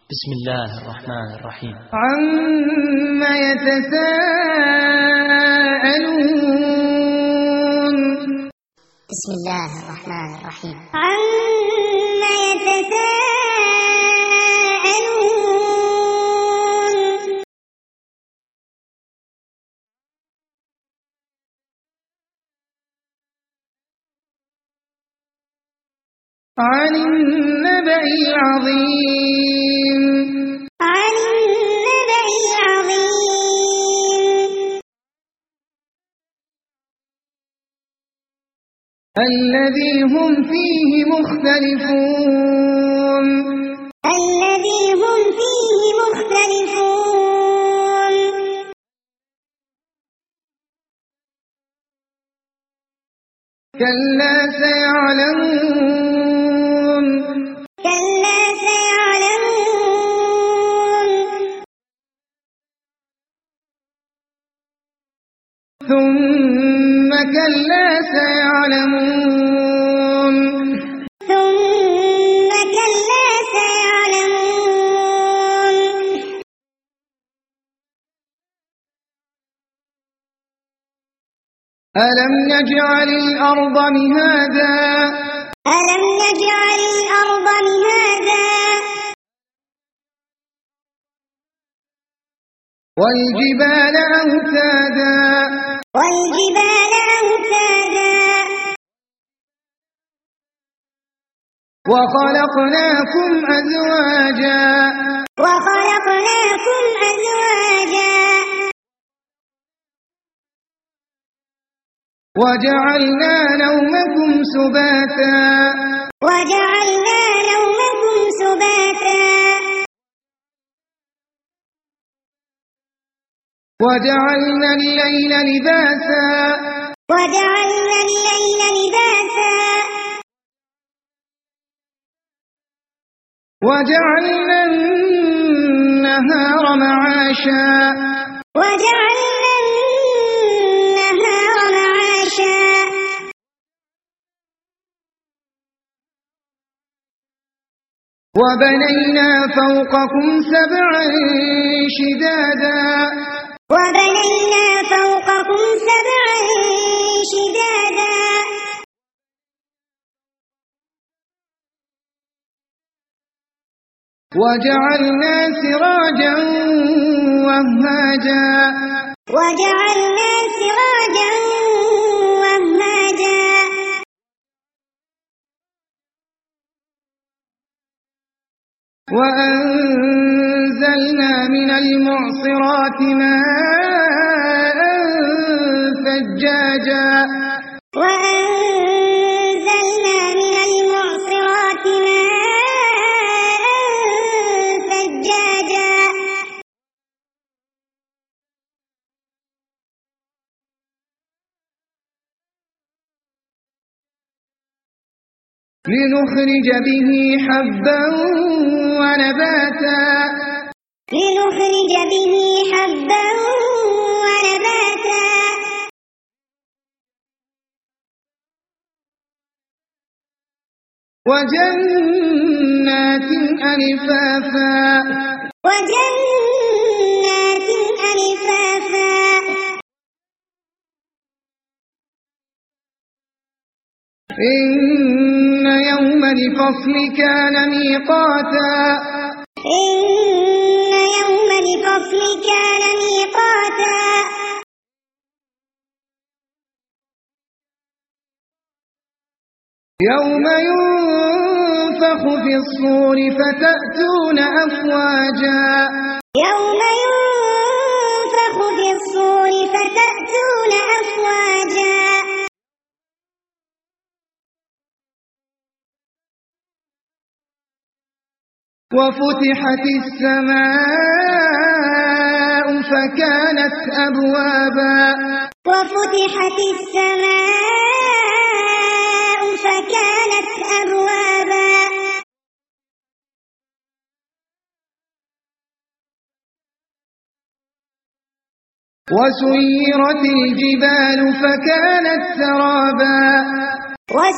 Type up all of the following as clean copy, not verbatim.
بسم الله الرحمن الرحيم. عما يتساءلون. بسم الله الرحمن الرحيم. عما يتساءلون. عن النبأ العظيم. عن النبأ العظيم. الذي هم فيه مختلفون. الذي هم فيه مختلفون. كلا سيعلمون. كلا سيعلمون. ثم كلا سيعلمون. ثم كلا سيعلمون. ألم نجعل الأرض مهادا. ألم نجعل الأرض مهادا. والجبال أوتادا. والجبال أوتادا. وخلقناكم أزواجا. وخلقناكم أزواجا. وجعلنا نومكم سباتا. وجعلنا نومكم سباتا. وجعلنا الليل لباسا. وجعلنا الليل لباسا. وجعلنا النهار معاشا. وجعلنا النهار معاشا. وبنينا فوقكم سبعا شدادا. وبنينا فوقكم سبعا شدادا. وجعلنا سراجا وهاجا. وجعلنا سراجا وهاجا. وأنزلنا من المعصرات ماء ثجاجا. وأنزلنا من المعصرات ماء ثجاجا. لنخرج به حبا ونباتا. لنخرج به حبا ونباتا. وجنات ألفافا. وجنات ألفافا. إن يوم الفصل كان ميقاتا. إن يوم الفصل كان ميقاتا. يوم ينفخ في الصور فتأتون أفواجا. يوم ينفخ في الصور فتأتون أفواجا. وفتحت السماء فكانت أبوابا. وفتحت السماء فكانت أبوابا. وسيرت الجبال فكانت سرابا.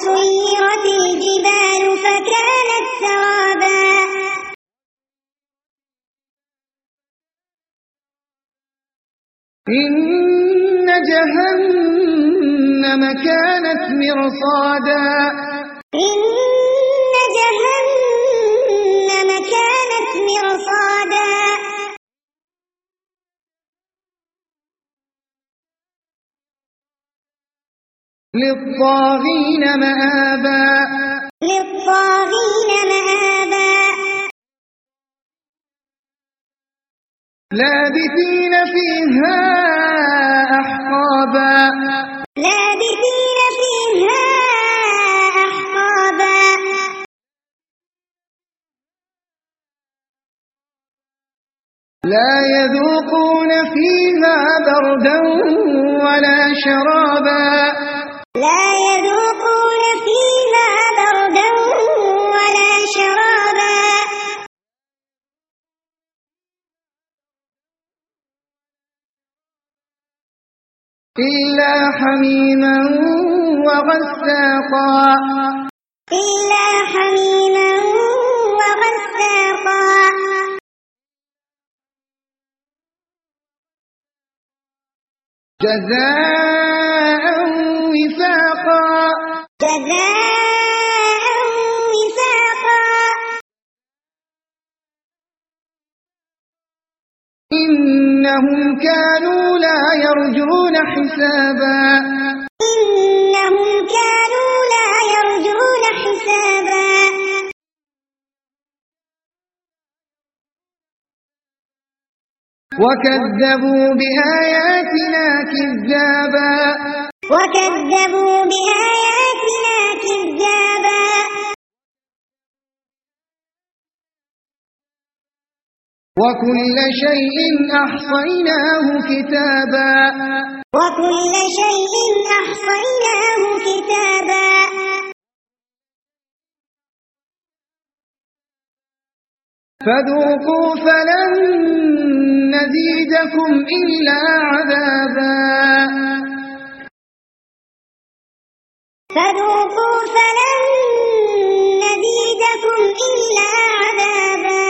وسيرت الجبال فكانت سرابا. إن جهنم كانت مرصادا إن جهنم كانت مرصادا للطاغين مآبا للطاغين مآبا لابثين فيها أحقابا لابثين فيها أحقابا لا يذوقون فيها بردا ولا شرابا لا يذوقون فيها بردا ولا شرابا إلا حميما وغساقا إلا حميما وغساقا جزاء وفاقا جزاء وفاقا إنهم كانوا لا يرجون حسابا إنهم كانوا لا يرجون حسابا وكذبوا بآياتنا كذابا وكذبوا بآياتنا كذابا وكل شيء أحصيناه كتابا وكل شيء أحصيناه كتابا فذوقوا فلن نزيدكم إلا عذابا فذوقوا فلن نزيدكم إلا عذابا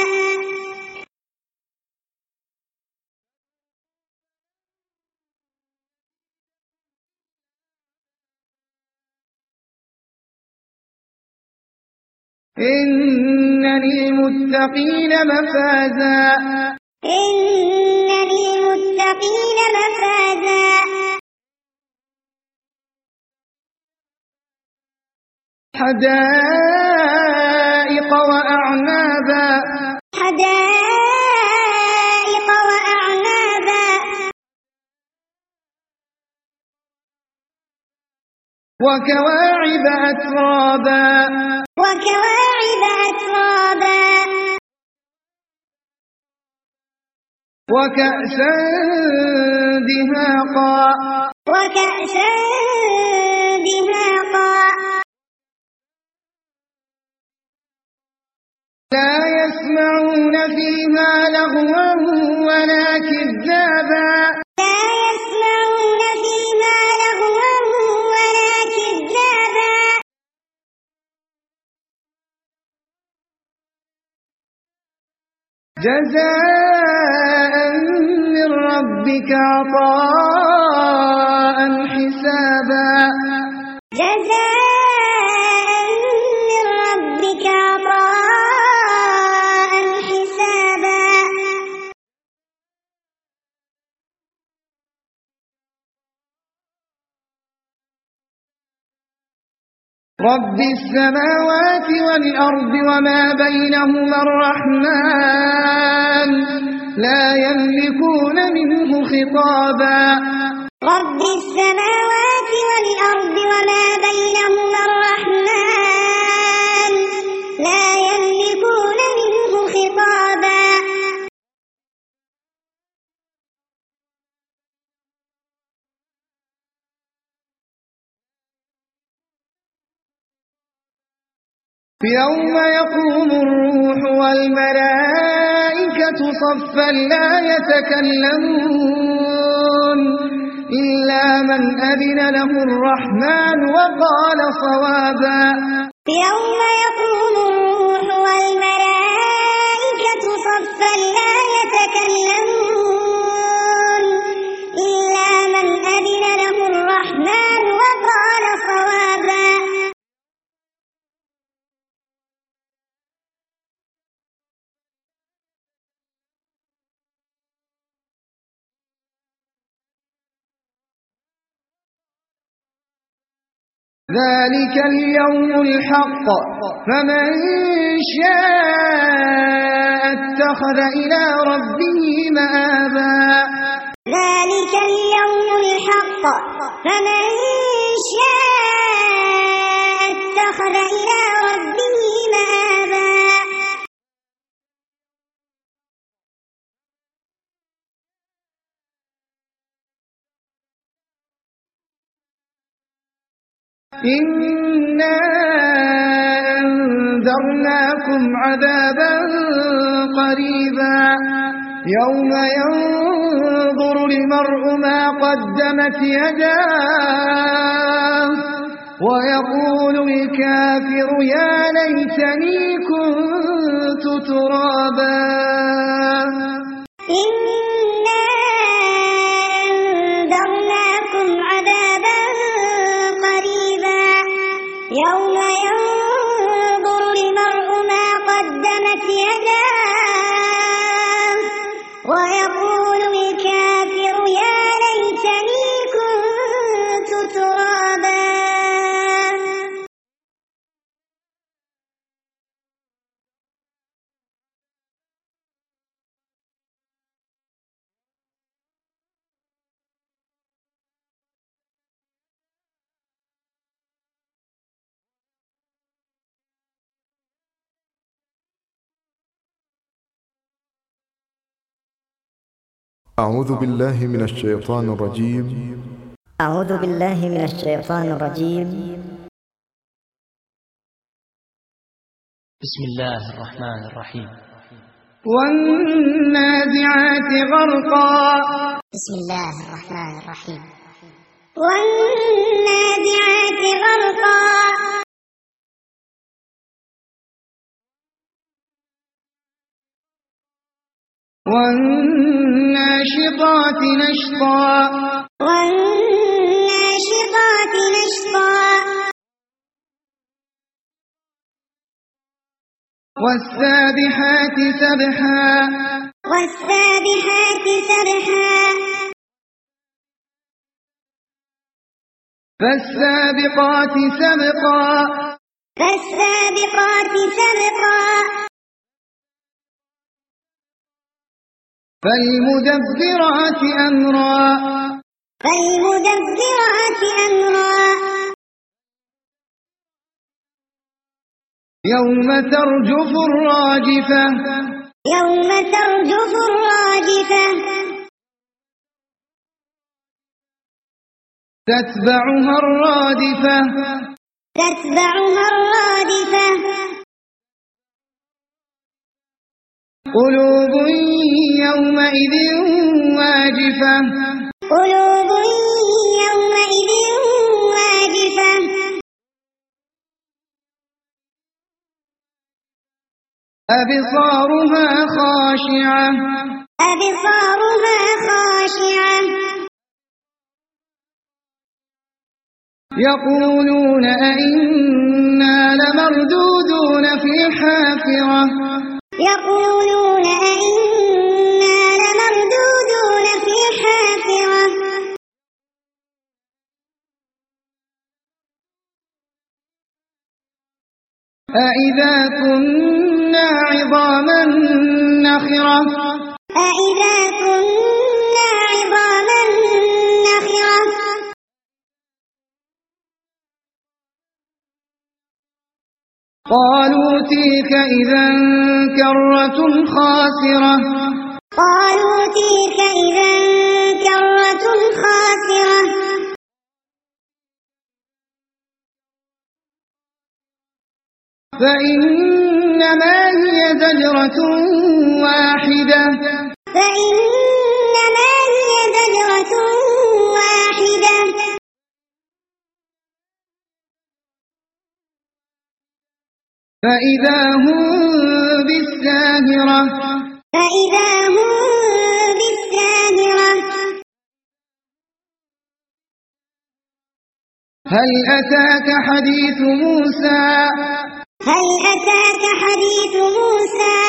إن للمتقين مفازا إن للمتقين مفازا حدائق وأعنابا حدائق وأعنابا وكواعب أترابا وكواعب أترابا وكأسا دهاقا وكأسا دهاقا لا يسمعون فيها لغوا ولا كذابا لا يسمعون فيها لغوا ولا كذابا جزاء من ربك عطاء حسابا جزاء من ربك عطاء حسابا رب السماوات والأرض وما بينهما الرحمن لا يملكون منه خطابا رب السماوات والأرض وما بينهما الرحمن لا يملكون منه خطابا يوم يقوم الروح والملائكة صفا لا يتكلمون إلا من أذن له الرحمن وقال صوابا يوم يقوم الروح والملائكة صفا لا يتكلمون ذلك اليوم الحق فمن شاء اتخذ إلى ربه مآبا ذلك اليوم الحق فمن شاء اتخذ إلى ربه مآبا إنا أنذرناكم عذابا قريبا يوم ينظر المرء ما قدمت يداه ويقول الكافر يا ليتني كنت ترابا إنا أنذرناكم عذابا قريبا يوم ينظر المرء ما قدمت يداه ويقول الكافر يا ليتني كنت ترابا أعوذ بالله من الشيطان الرجيم. أعوذ بالله من الشيطان الرجيم. بسم الله الرحمن الرحيم. والنازعات غرقا بسم الله الرحمن الرحيم. والنازعات غرقا والناشطات نشطا والناشطات نشطا والسابحات سبحا والسابحات سبحا فالسابقات سبقا فالسابقات سبقا فالمدبرات أمرا فالمدبرات أمرا يوم ترجف الراجفة يوم ترجف الراجفة تتبعها الرادفة تتبعها الرادفة قلوب يومئذ واجفة قلوب يومئذ واجفة أبصارها خاشعة أبصارها خاشعة يقولون أئنا لمردودون في الحافرة يقولون أئنا لمردودون في الحافرة أئذا كنا عظاما نخرة أئذا كنا عظاما نخرة قالوا تلك إذا كرة خاسرة قالوا تلك إذا كرة خاسرة فإنما هي زجرة واحدة فإنما هي زجرة واحدة فإذا هم بالساهرة فإذا هم بالساهرة هل أتاك حديث موسى هل أتاك حديث موسى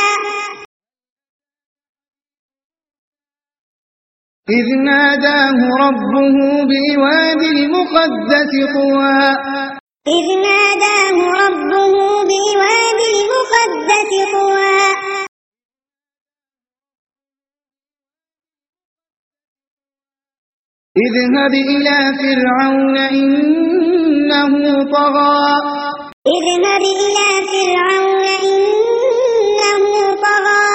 إذ ناداه ربه بالوادي المقدس طوى إذ ناداه ربه بالواد المقدس طوى اذهب إلى فرعون إنه طغى اذهب إلى فرعون إنه طغى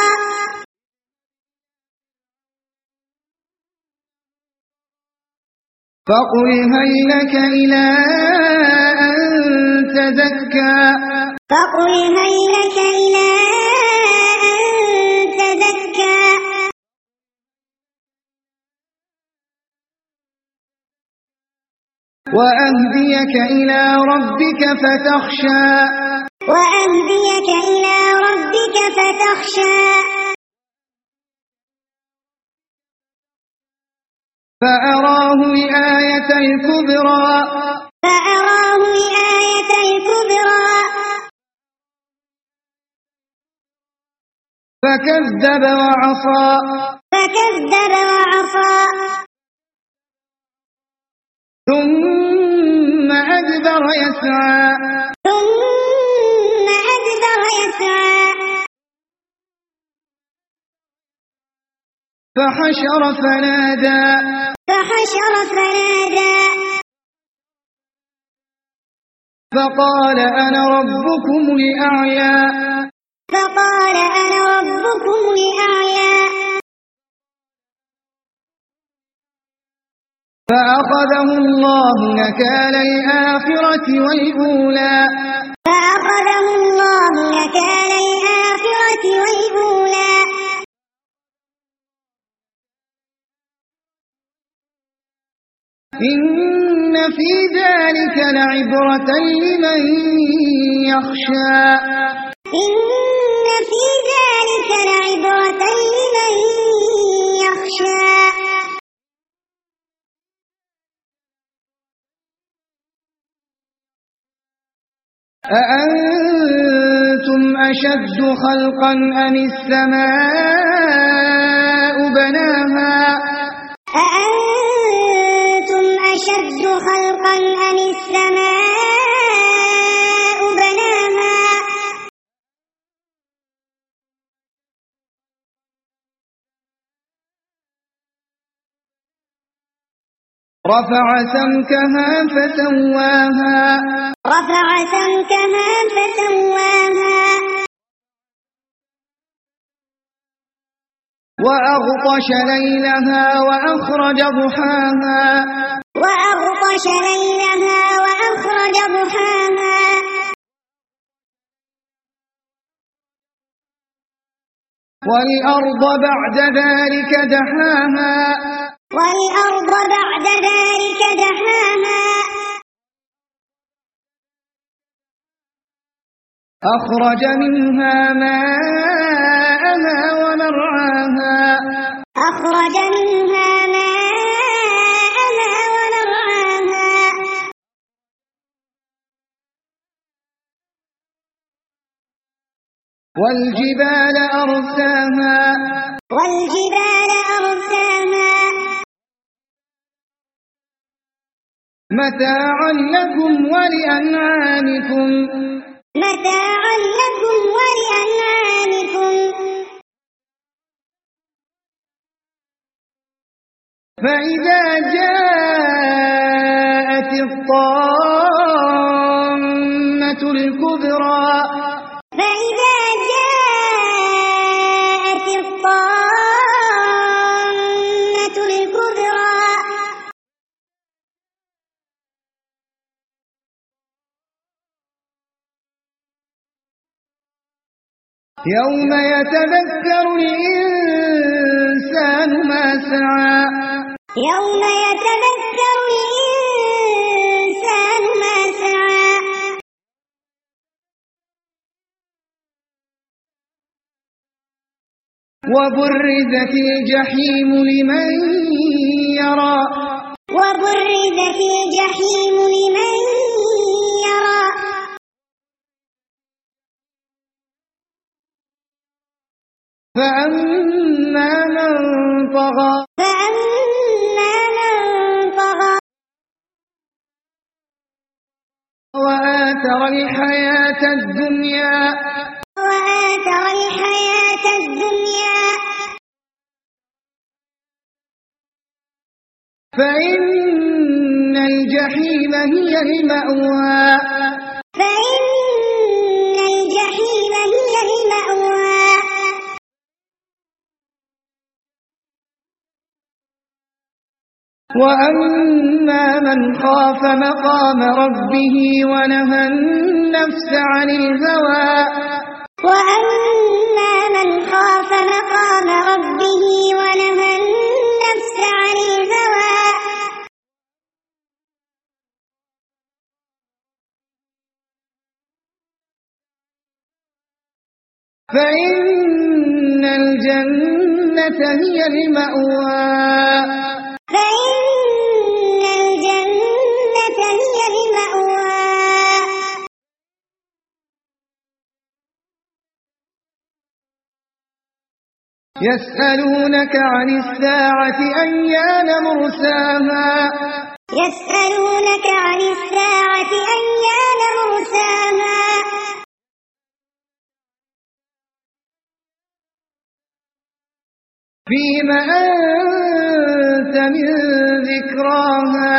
فقل هل لك إلى أن تزكى فقل هل لك إلى أن تزكى وأهديك إلى ربك فتخشى وأهديك إلى ربك فتخشى فأراه الآية الكبرى فأراه الآية الكبرى فكذب وعصى فكذب وعصى ثم أدبر يسعى ثم أدبر يسعى فحشر فنادى فحشر فنادى فقال أنا ربكم الأعلى فقال أنا ربكم الأعلى فأخذه الله نكال الآخرة والأولى فأخذه الله نكال الآخرة والأولى إن في ذلك لعبرة لمن يخشى إن في ذلك لعبرة لمن يخشى أأنتم أشد خلقا أم السماء بناها أأنتم أشد خلقا أم السماء بناها رفع سمكها فسواها رفع سمكها فسواها وأغطش ليلها وأخرج ضحاها وأغطش ليلها وأخرج ضحاها والأرض بعد ذلك دحاها والأرض بعد ذلك دحاها أخرج منها ماءها ومرعاها أخرج منها ماءها ومرعاها والجبال أرساها والجبال أرساها متاعا لكم ولأنعامكم متاعا لكم ولأنعامكم فإذا جاءت الطامة الكبرى فإذا جاءت الطامة الكبرى يوم يتذكر الإنسان ما سعى يوم يتذكر الإنسان ما سعى وبرزت الجحيم لمن يرى وبرزت الجحيم لمن يرى فأما من طغى فأما من طغى وآثر الحياة الدنيا فإن الجحيم هي المأوى وأما من خاف مقام ربه ونهى النفس عن الهوى فإن الجنة هي المأوى يسألونك عن الساعة أيان مرساها فيما أنت من ذكراها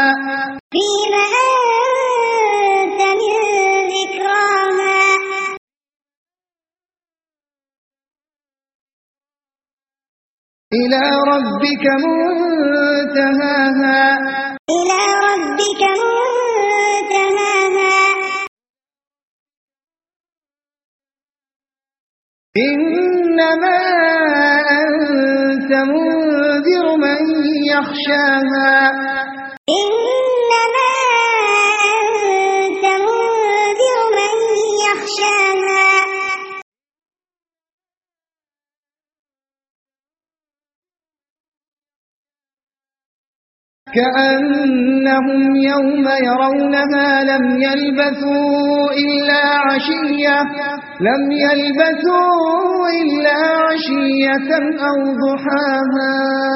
إلى ربك منتهاها إنما أنت منذر من يخشاها كأنهم يوم يرونها لم يلبثوا إلا عشية أو ضحاها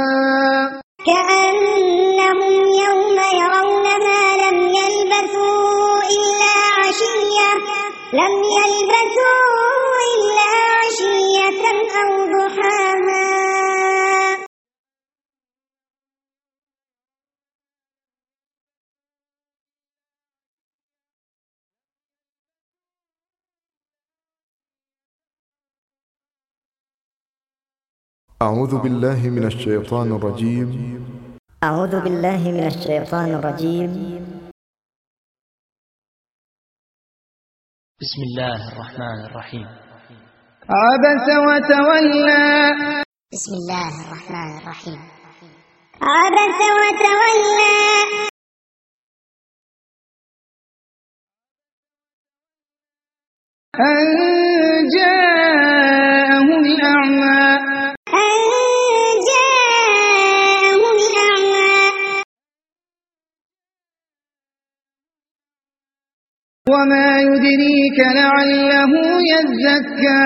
أعوذ بالله من الشيطان الرجيم. أعوذ بالله من الشيطان الرجيم. بسم الله الرحمن الرحيم. عبس وتولى. بسم الله الرحمن الرحيم. عبس وتولى. أن جاءه الأعمى. وما يدريك لعله يزكى.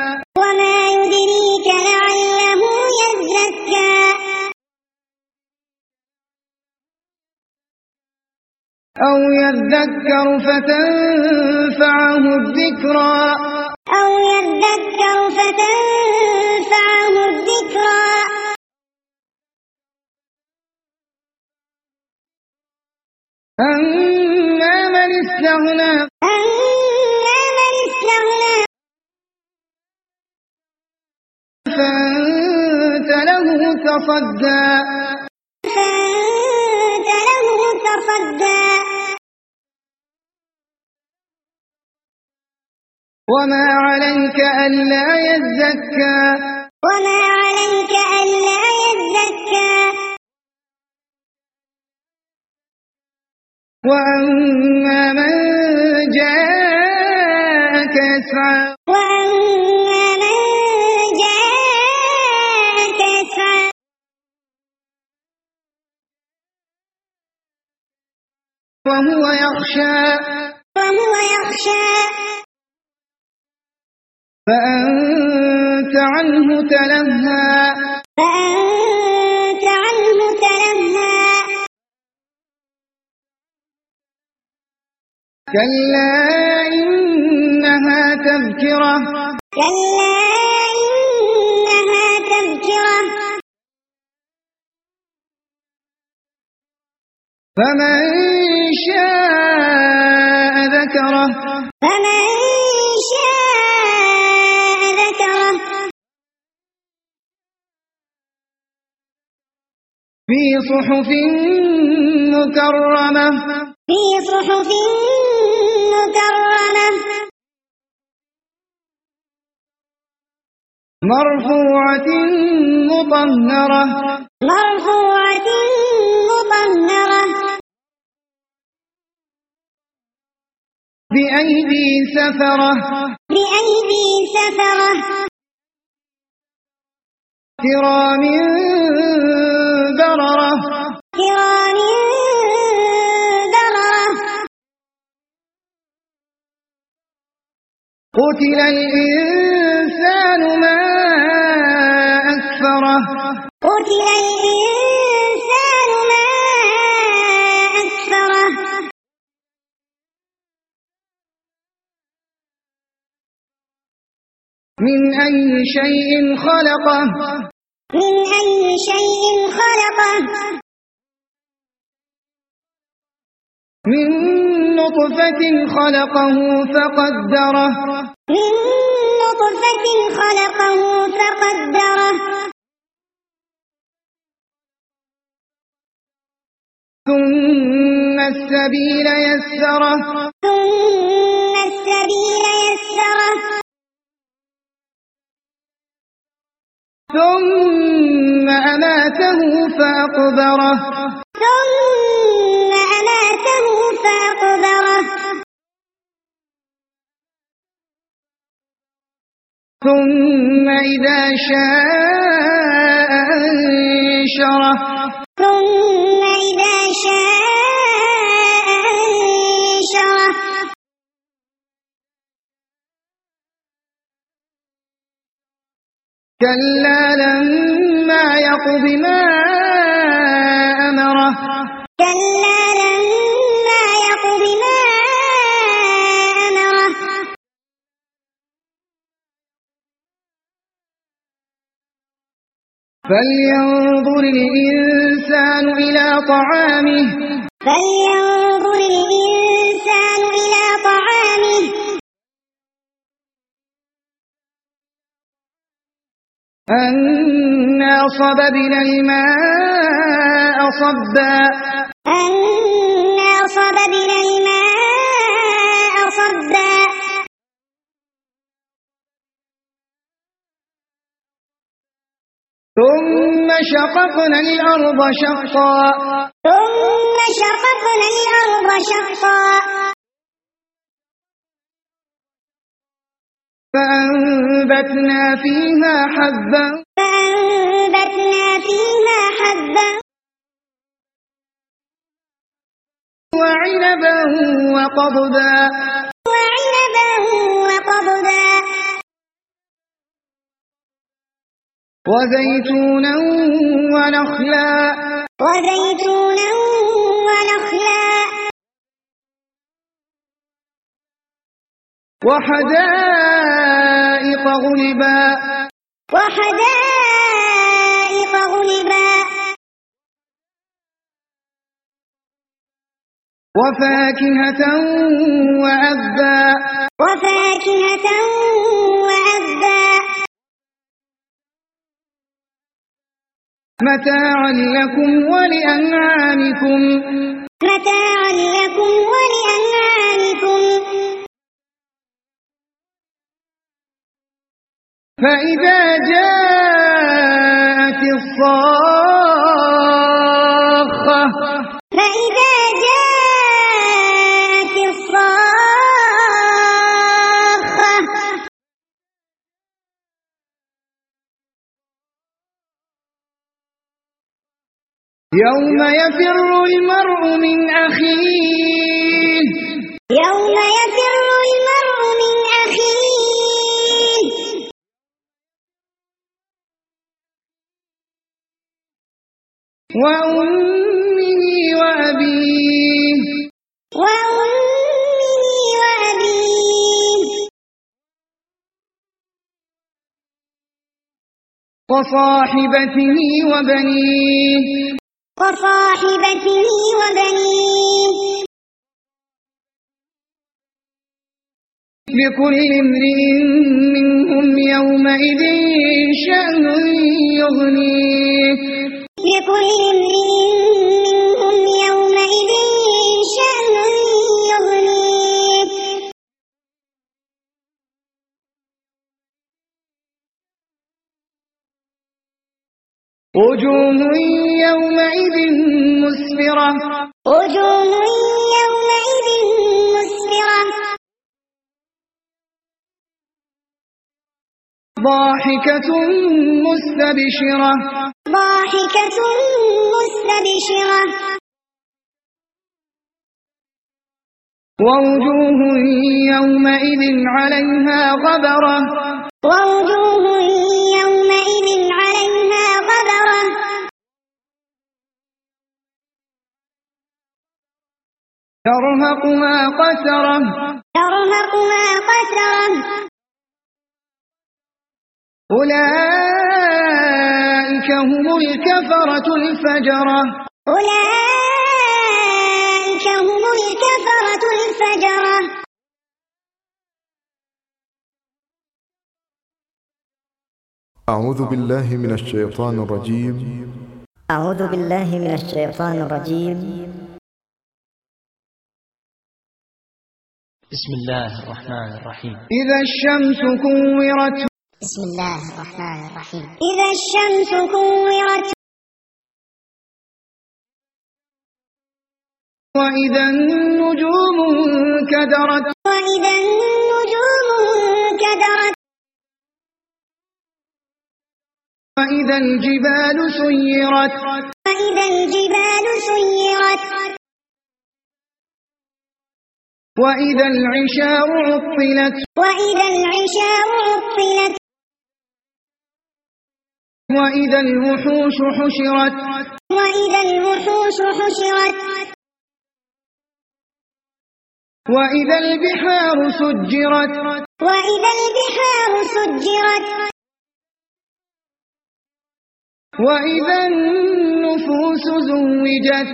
أو يذكر فتنفعه الذكرى. أما من استغنى. فأنت له تصدى. وما عليك ألا يزكى. وأما من جاءك يسعى. وهو يخشى. فأنت عنه تلهى. كلا إنها تذكرة كلا إنها تذكرة فمن شاء ذكره فمن شاء ذكره في صحف مكرمة في صحف مكرمة مرفوعة مطهرة مرفوعة مطهرة بأيدي سفرة بأيدي سفرة كرام بررة كرام بررة قتل الإنسان ما أكفره قتل الإنسان ما أكفره من أي شيء خلقه من أي شيء خلقه من نطفة خلقه فقدره من نطفة خلقه فقدره ثم السبيل يسره ثم السبيل يسره ثم أماته فأقبره ثم أماته فأقبره ثم إذا شاء أنشره ثم إذا شاء أنشره كلا لما يقض ما أمره كلا لما يقض ما أمره فلينظر الإنسان إلى طعامه فلينظر الإنسان إلى طعامه أنا صببنا الماء صبا أنا صببنا الماء صبا ثم شققنا الأرض شقا ثم شققنا الأرض شقا فأنبتنا فيها حبا فأنبتنا فيها حبا وعنبا وقضبا وعنبا وقضبا وزيتونا ونخلا وزيتونا ونخلا وحدائق غلبا وحدائق غلبا وفاكهة وأبا وفاكهة وأبا متاعا لكم ولأنعامكم متاعا لكم ولأنعامكم فإذا جاءت الصاخة فإذا جاءت الصاخة يوم يفر المرء من أخيه يوم يفر المرء من أخيه وأمه وأبيه وأمه وصاحبته وبنيه لكل امرئ منهم يومئذ شأن يغنيه وجوه يومئذ مسفرة ضاحكة مستبشرة ووجوه يومئذ عليها غبرة ترهقها قترة أولئك هم الكفرة الفجرة أعوذ بالله من الشيطان الرجيم. أعوذ بالله من الشيطان الرجيم. بسم الله الرحمن الرحيم. إذا الشمس كورت بسم الله الرحمن الرحيم. إذا الشمس كورت وإذا النجوم انكدرت وإذا الجبال سيرت وإذا العشار عطلت وإذا الوحوش حشرت وإذا البحار سجرت وإذا النفوس زوجت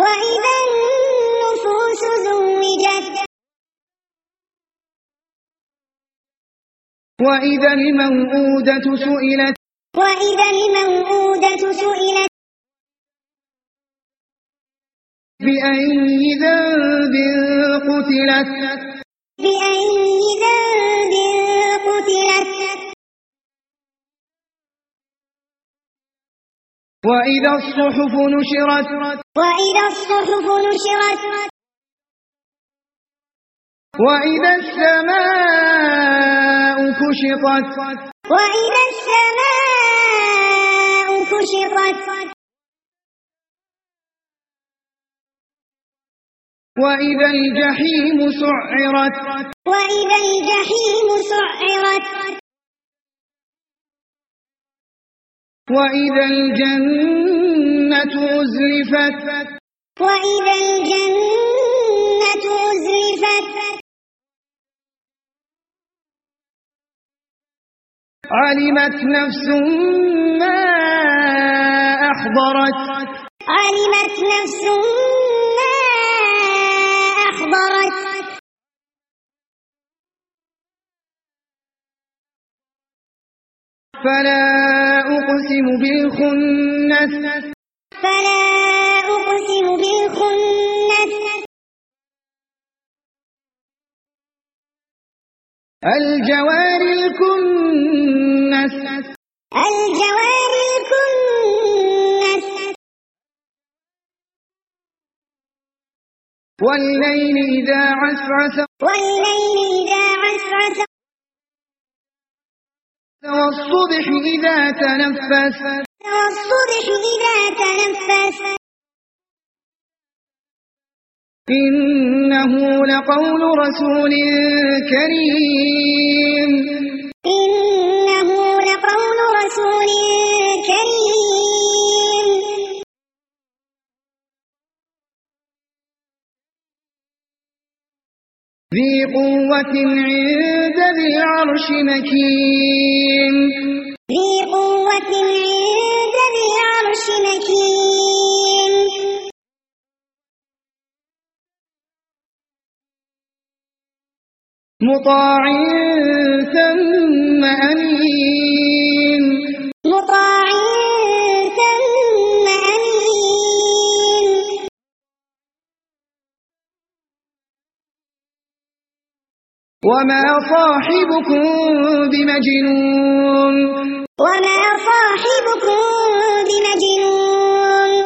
وإذا الموءودة سئلت بأي ذنب قتلت وإذا الصحف نشرت وإذا السماء كشطت وإذا الجحيم سعرت وإذا الجنة أزلفت علمت نفس ما أحضرت فلا أقسم بالخنس الجوار الكنس والليل إذا عسعس والصبح إذا تنفس إنه لقول رسول كريم ذي قوة عند ذي العرش مكين مطاع ثم أمين مطاع ثم أمين وما صاحبكم بمجنون وما صاحبكم بمجنون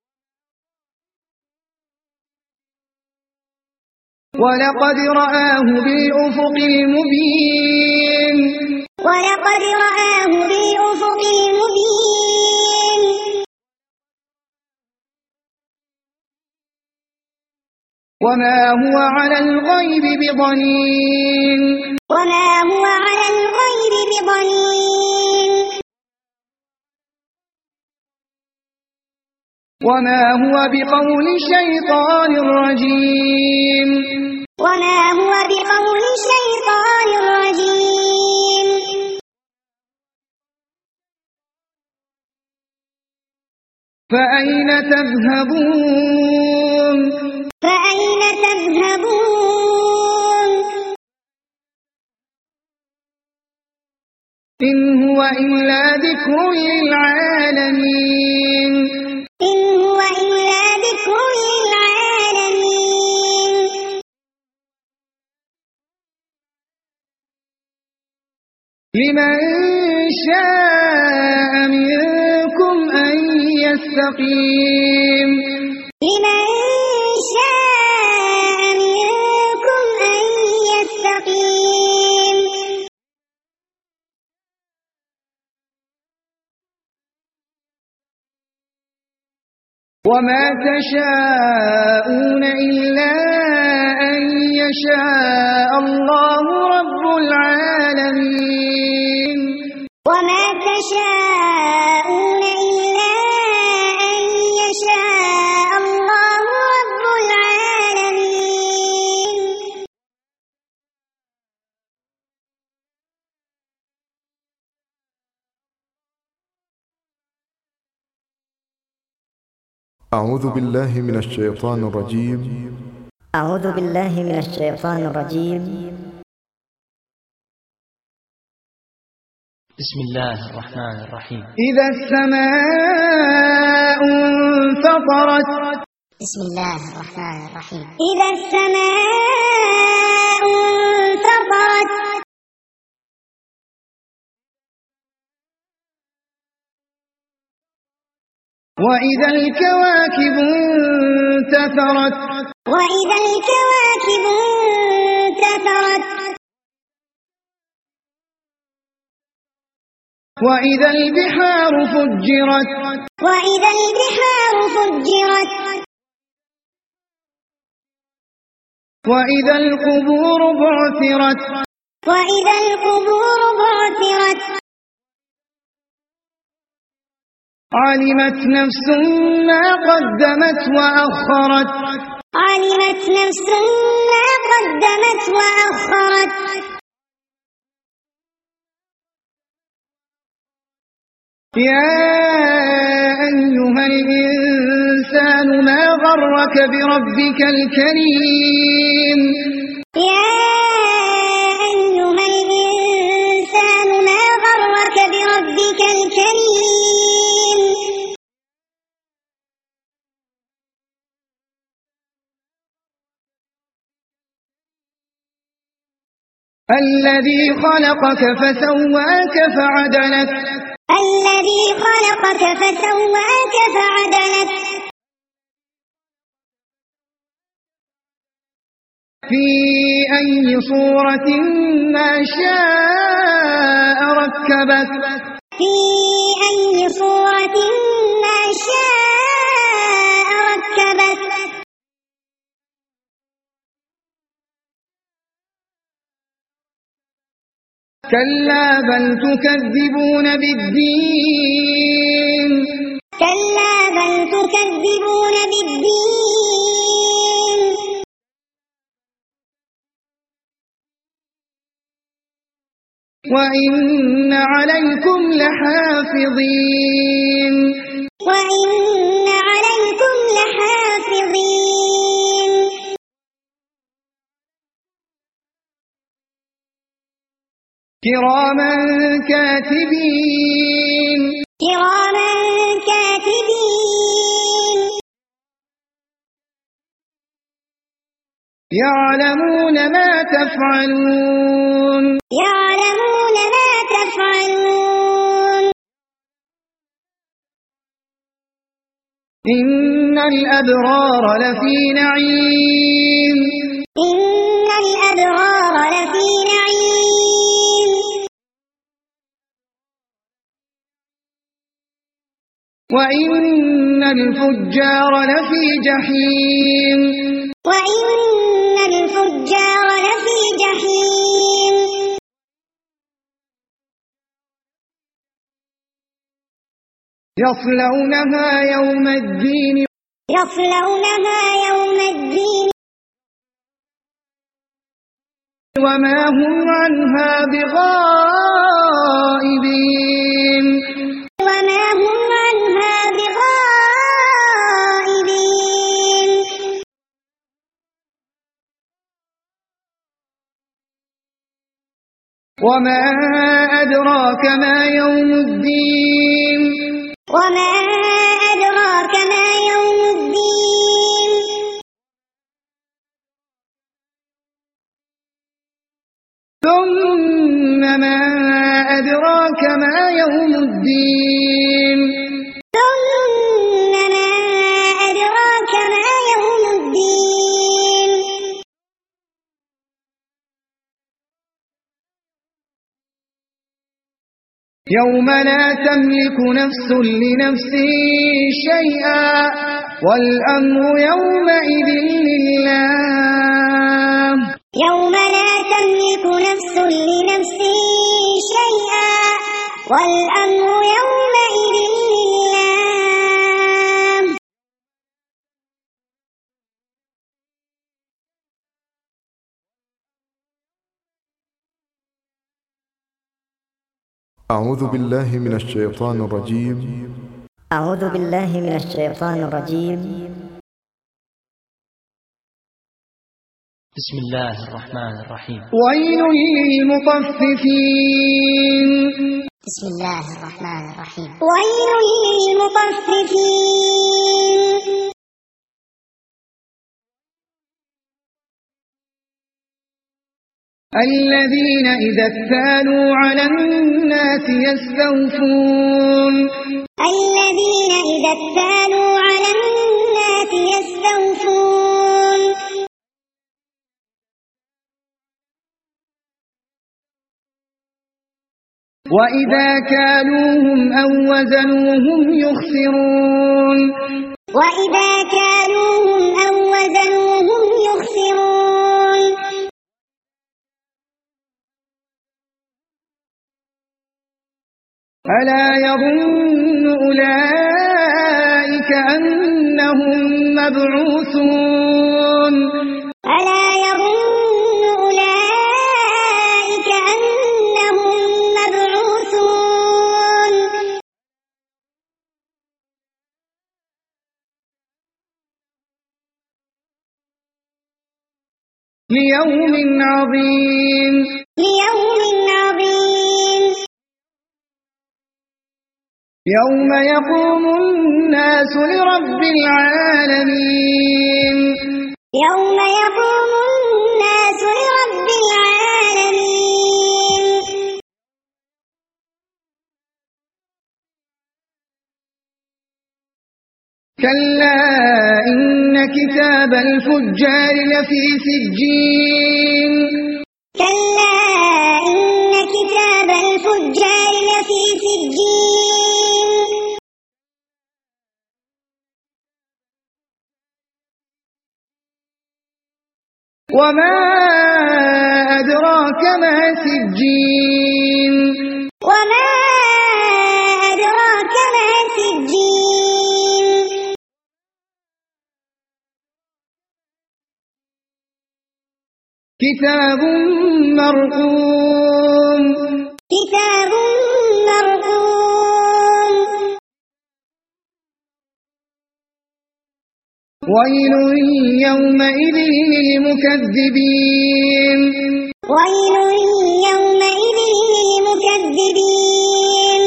ولقد رآه بالأفق المبين ولقد رآه بالأفق المبين وما هو على الغيب بضنين وما هو على الغيب بضنين وما هو بقول شيطان رجيم وما هو بقول شيطان رجيم فأين تذهبون فأين تذهبون إن هو إلا ذكر للعالمين إن هو إلا ذكر للعالمين لمن شاء منكم أن يستقيم لمن شاء منكم أن يستقيم وما تشاءون إلا أن يشاء الله رب العالمين وما تشاءون إلا أن يشاء الله رب العالمين أعوذ بالله من الشيطان الرجيم. أعوذ بالله من الشيطان الرجيم. بسم الله الرحمن الرحيم. إذا السماء انفطرت. بسم الله الرحمن الرحيم. إذا السماء انفطرت. وإذا الكواكب انتثرت. وإذا الكواكب انتثرت. وإذا البحار فجرت. وإذا البحار فجرت. وإذا القبور بعثرت. وإذا القبور بعثرت. علمت نفس ما قدمت وأخرت. علمت نفس ما قدمت وأخرت. يا أيها الإنسان ما غرك بربك الكريم. يا أيها الإنسان ما غرك بربك الكريم. الذي خلقك فسواك فعدلك. الذي خلقك فسواك فعدلك. في أي صورة ما شاء ركبك. في أي صورة ما شاء ركبك. كلا بل تكذبون بالدين. كلا بل تكذبون بالدين. وإن عليكم لحافظين. وإن عليكم لحافظين. كراما كاتبين كراما كاتبين يعلمون ما تفعلون يعلمون ما تفعلون إن الأبرار لفي نعيم إن الأبرار لفي نعيم وإن الفجار لفي جحيم وإن الفجار لفي جحيم يصلونها يوم الدين يصلونها يوم الدين وما هم عنها بغائبين وما هم عنها بغائبين وما أدراك ما يوم الدين وما أدراك ما يوم الدين ثم ما أدراك ما يوم الدين ثم ما أدراك ما يوم الدين يوم لا تملك نفس لنفس شيئا والأمر يومئذ لله يوم لا تملك نفس لنفس شيئا والأمر يومئذ لله أعوذ بالله من الشيطان الرجيم. أعوذ بالله من الشيطان الرجيم. بسم الله الرحمن الرحيم. ويل للمطففين بسم الله الرحمن الرحيم. ويل للمطففين الذين إذا اكتالوا على الناس يستوفون الذين إذا اكتالوا على الناس يستوفون وإذا كالوهم أو وزنوهم يخسرون وإذا كالوهم أو وزنوهم يخسرون ألا يظن أولئك أنهم مبعوثون ألا يظن أولئك أنهم مبعوثون ليوم عظيم ليوم عظيم يوم يقوم الناس لرب العالمين يوم يقوم الناس لرب العالمين كلا إن كتاب الفجار لفي سجين كلا إن كتاب الفجار لفي سجين وما أدراك ما سجين وما أدراك ما سجين كتاب مرقوم كتاب مرقوم ويل يومئذ للمكذبين ويل يومئذ للمكذبين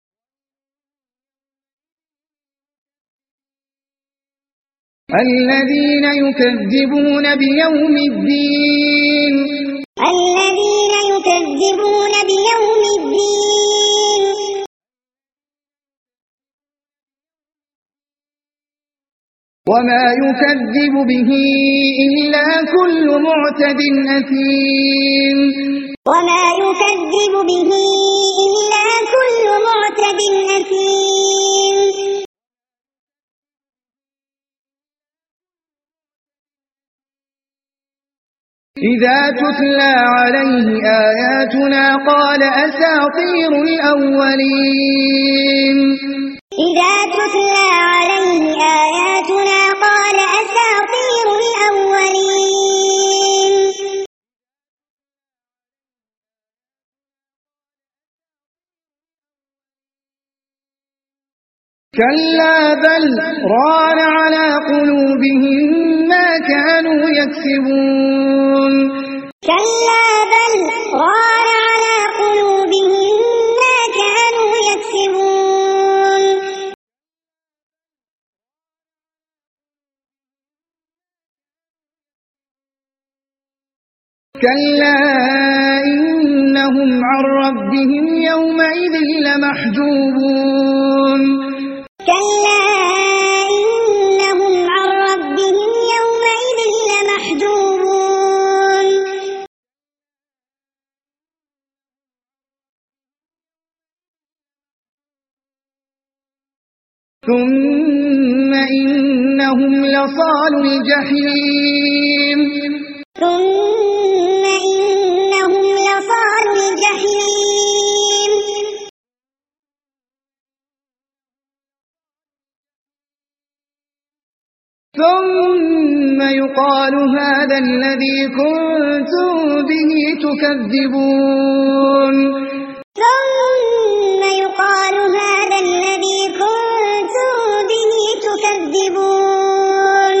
الذين يكذبون بيوم الدين الذين يكذبون بيوم الدين وما يكذب به إلا كل معتد أثيم وما يكذب به إلا كل معتد أثيم إذا تتلى عليه آياتنا قال أساطير الأولين إذا تتلى عليه آياتنا قال أساطير الأولين كلا بل ران على قلوبهم ما كانوا يكسبون كلا بل ران على قلوبهم ما كانوا يكسبون كلا إنهم عن ربهم يومئذ لمحجوبون كلا إنهم عن ربهم يومئذ لمحجوبون ثم إنهم لصالوا الجحيم ثم إنهم لصالوا الجحيم ثم يقال هذا الذي كنتم به تكذبون ثم يقال هذا الذي كنتم به تكذبون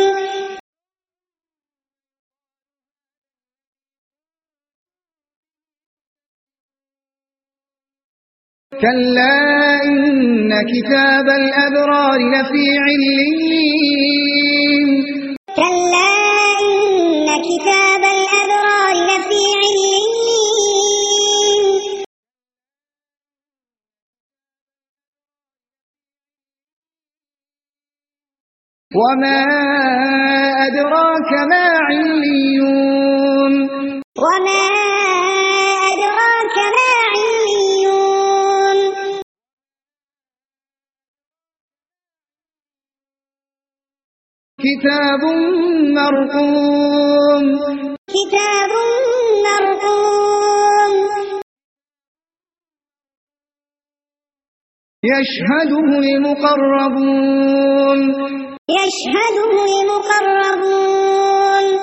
كلا إن كتاب الأبرار لفي عليين كلا إن كتاب الأبرار لفي عليين وما أدراك ما عليون وما أدراك ما عليون كتاب مرقوم كتاب مرقوم يشهده المقربون يشهده المقربون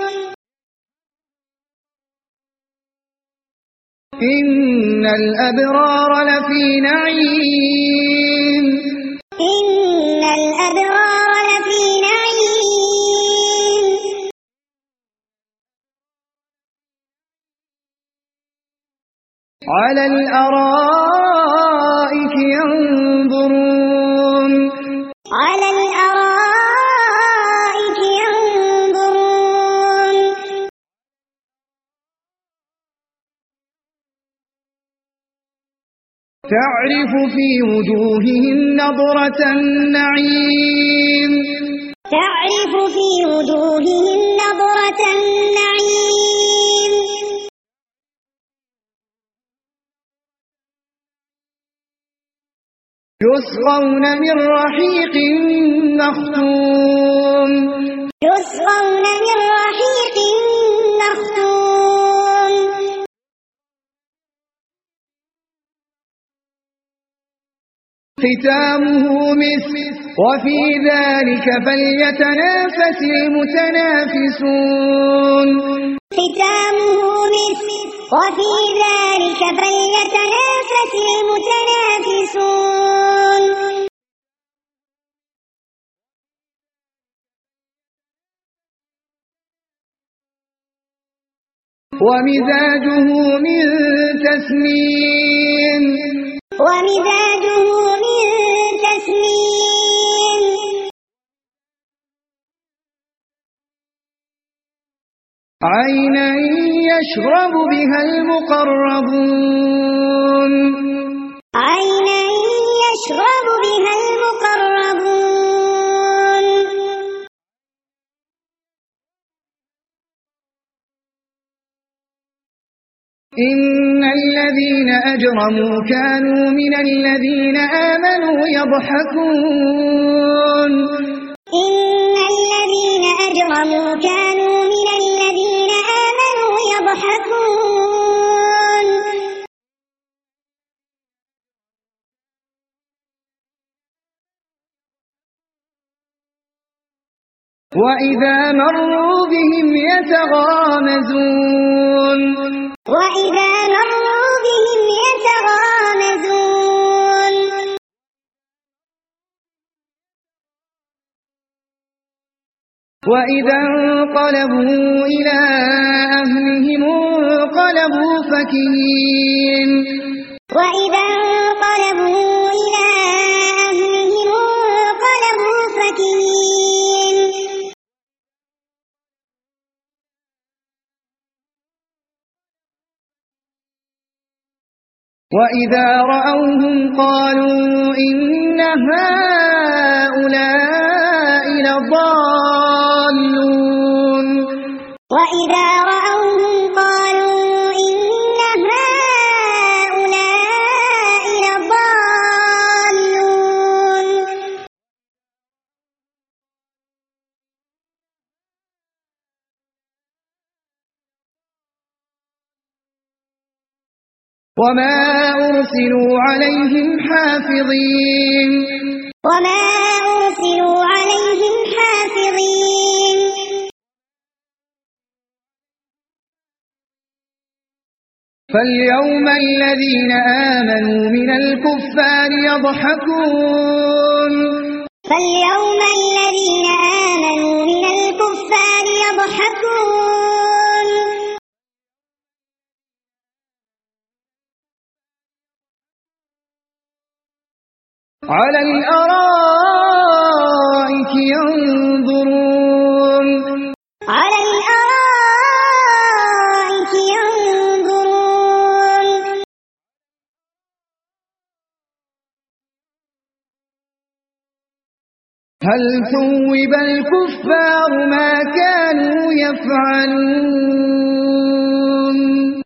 إن الأبرار لفي نعيم إن الأبرار لفي نعيم على الأرائك ينظرون على الأرائك ينظرون تعرف في وجوههم نضرة النعيم تعرف في وجوههم نضرة النعيم يسقون من رحيق مختوم يسقون من رحيق مختوم ختامه مسك وفي ذلك فليتنافس المتنافسون ختامه مسك وفي ذلك فليتنافس المتنافسون ومزاجه من تسنيم عينا يشرب بها المقربون إن الذين أجرموا كانوا من الذين آمنوا يضحكون وإذا مروا بهم يتغامزون وإذا انقلبوا إلى أهلهم انقلبوا فكهين وإذا رأوهم قالوا إن هؤلاء لضالون وما أرسلوا عليهم حافظين فاليوم الذين آمنوا من الكفار يضحكون على الأرائك ينظرون هل ثوب الكفار ما كانوا يفعلون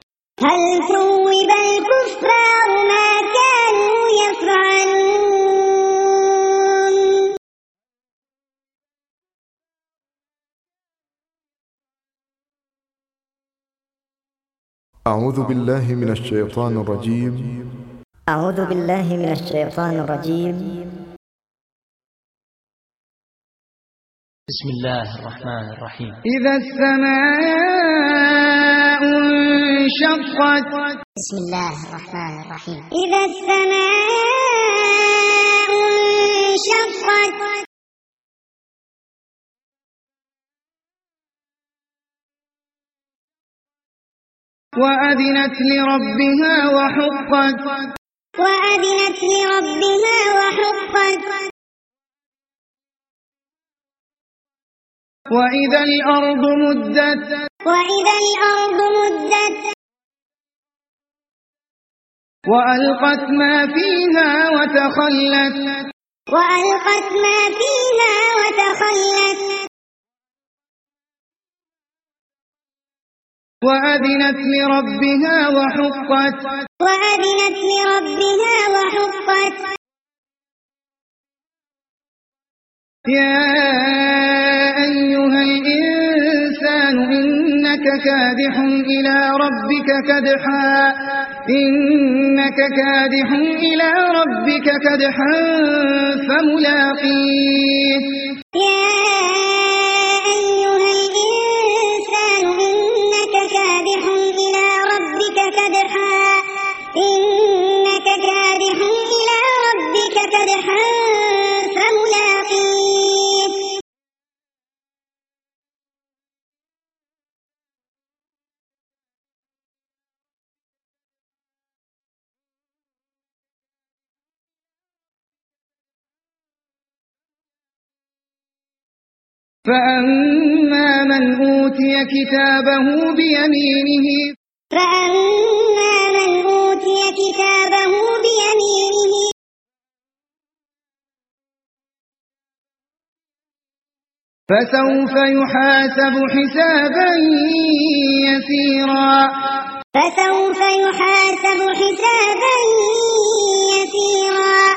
أعوذ بالله من الشيطان الرجيم. أعوذ بالله من الشيطان الرجيم. بسم الله الرحمن الرحيم. إذا السماء انشقت. بسم الله الرحمن الرحيم. إذا السماء انشقت. وأذنت لربها وحقت. وإذا الأرض مدت. وألقت ما فيها وتخلت. وأذنت لربها وحقت. يا أيها الإنسان إنك كادح إلى ربك كدحا فملاقيه. فأما من أوتي كتابه بيمينه فأما من أوتي كتابه بيمينه فسوف يحاسب حسابا يسيرا فسوف يحاسب حسابا يسيرا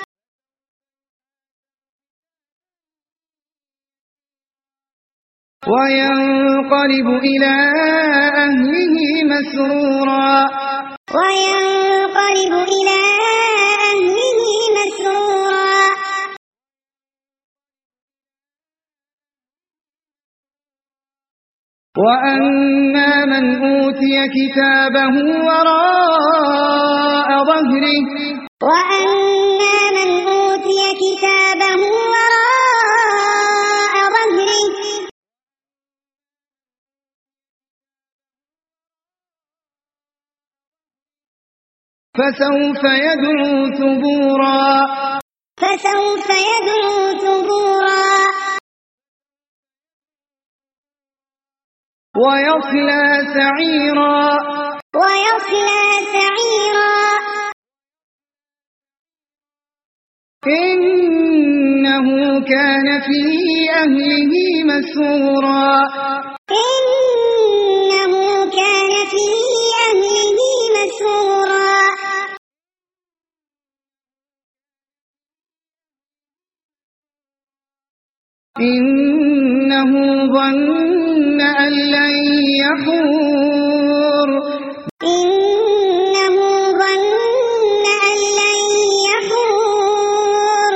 وينقلب إلى أهله مسرورا وينقلب إلى أهله مسرورا وأما من أوتي كتابه وراء ظهره وأما من أوتي كتابه وراء ظهره فسوف يدعو ثبورا فسوف يدعو ثبورا ويصلى سعيرا ويصلى سعيرا إنه كان في أهله مسرورا إنه كان في أهله مسرورا إنه ظن أن لن يحور إنه ظن أن لن يحور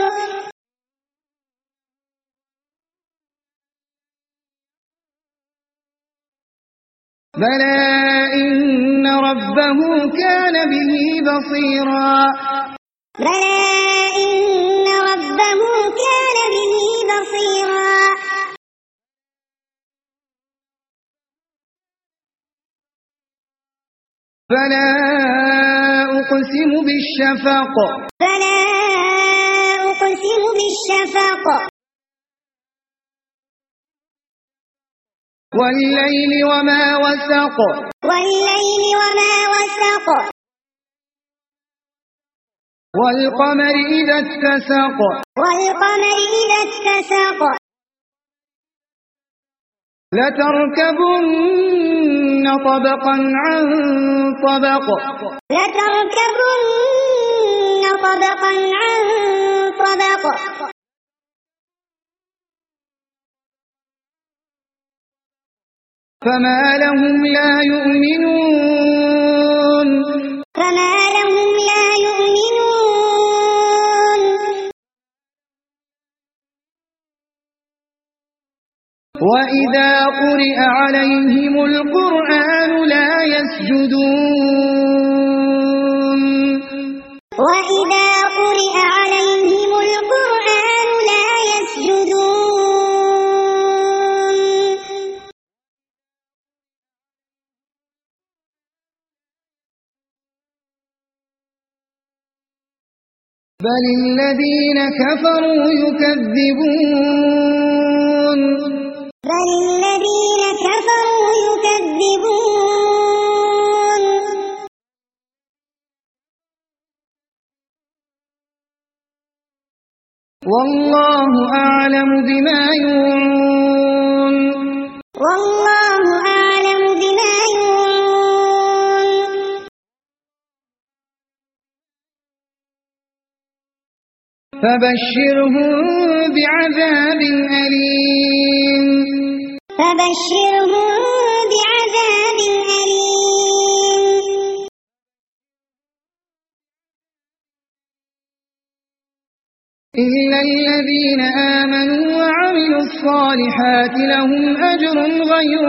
بلى إن ربه كان به بصيرا بلى إن ربه كان به بصيرا فلا أقسم بالشفق فلا أقسم بالشفق والليل وما وسق والليل وما وسق والقمر إذا اتسق والقمر إذا اتسق لتركبن طبقا عن طبق لتركبن طبقا عن طبق فما لهم لا يؤمنون فما لهم لا يؤمنون وإذا قرئ عليهم القرآن لا يسجدون وإذا قرئ عليهم القرآن لا يسجدون بل الذين كفروا يكذبون بل الذين كفروا يكذبون والله أعلم بما يوعون والله أعلم بما يوعون فبشرهم بعذاب أليم فبشرهم بعذاب أليم إلا الذين آمنوا وعملوا الصالحات لهم أجر غير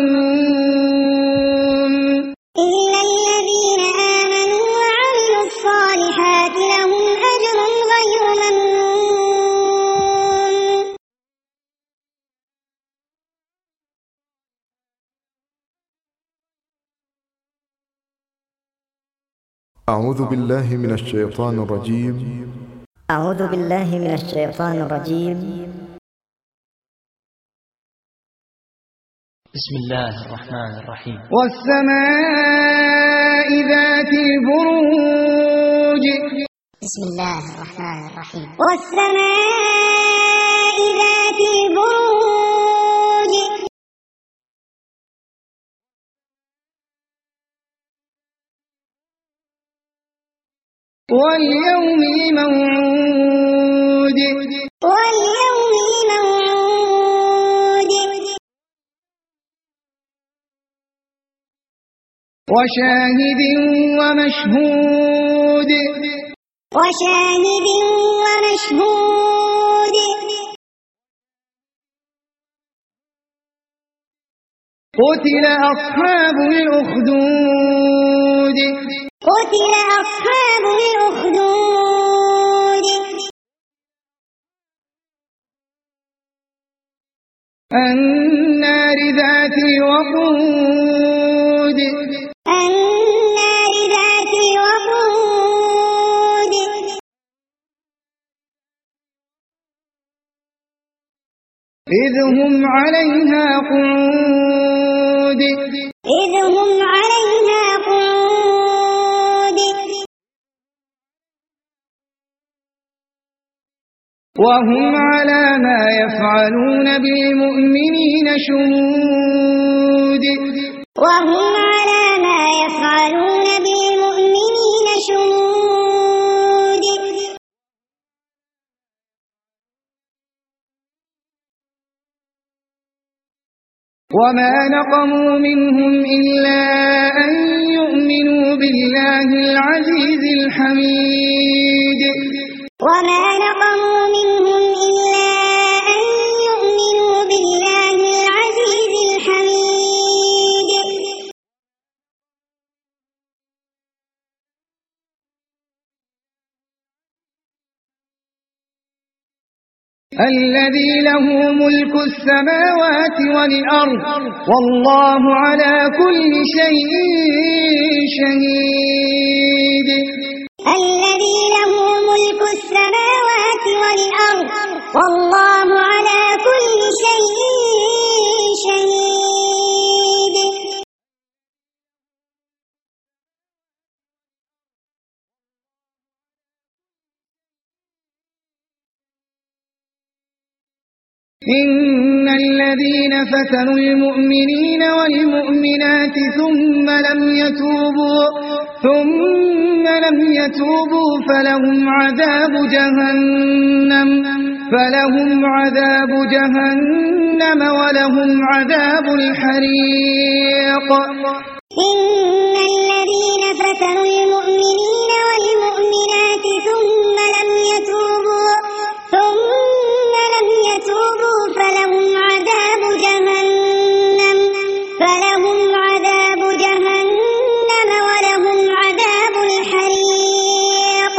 ممنون إلا الذين آمنوا وعملوا الصالحات لهم أجر غير ممنون أعوذ بالله من الشيطان الرجيم أعوذ بالله من الشيطان الرجيم بسم الله الرحمن الرحيم. والسماء ذات البروج. بسم الله الرحمن الرحيم. والسماء ذات البروج. واليوم الموعود. واليوم الموعود. وشاهد ومشهود. وشاهد ومشهود. قتل أصحاب الأخدود. قتل أصحاب الأخدود. النار ذات الوقود. النار ذات الوقود. إذ هم عليها قعود. إذ هم عليها قعود. وهم على ما يفعلون بالمؤمنين شهود. وهم على ما يفعلون بالمؤمنين شهود. وما نقموا منهم إلا أن يؤمنوا بالله العزيز الحميد. وما نقموا منهم إلا أن يؤمنوا بالله العزيز الحميد. الذي له ملك السماوات والأرض والله على كل شيء شهيد. الذي له ملك السماوات والأرض والله على كل شيء شهيد. إن الذين فتنوا المؤمنين والمؤمنات ثم لم يتوبوا فلهم عذاب جهنم ولهم عذاب الحريق. إن الذين فتنوا المؤمنين والمؤمنات ثم لم يتوبوا فلهم عذاب جهنم ولهم عذاب الحريق.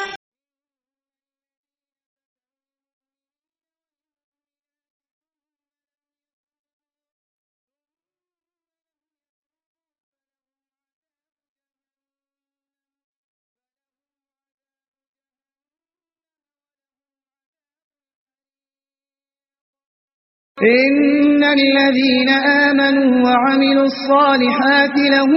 إن الذين آمنوا وعملوا الصالحات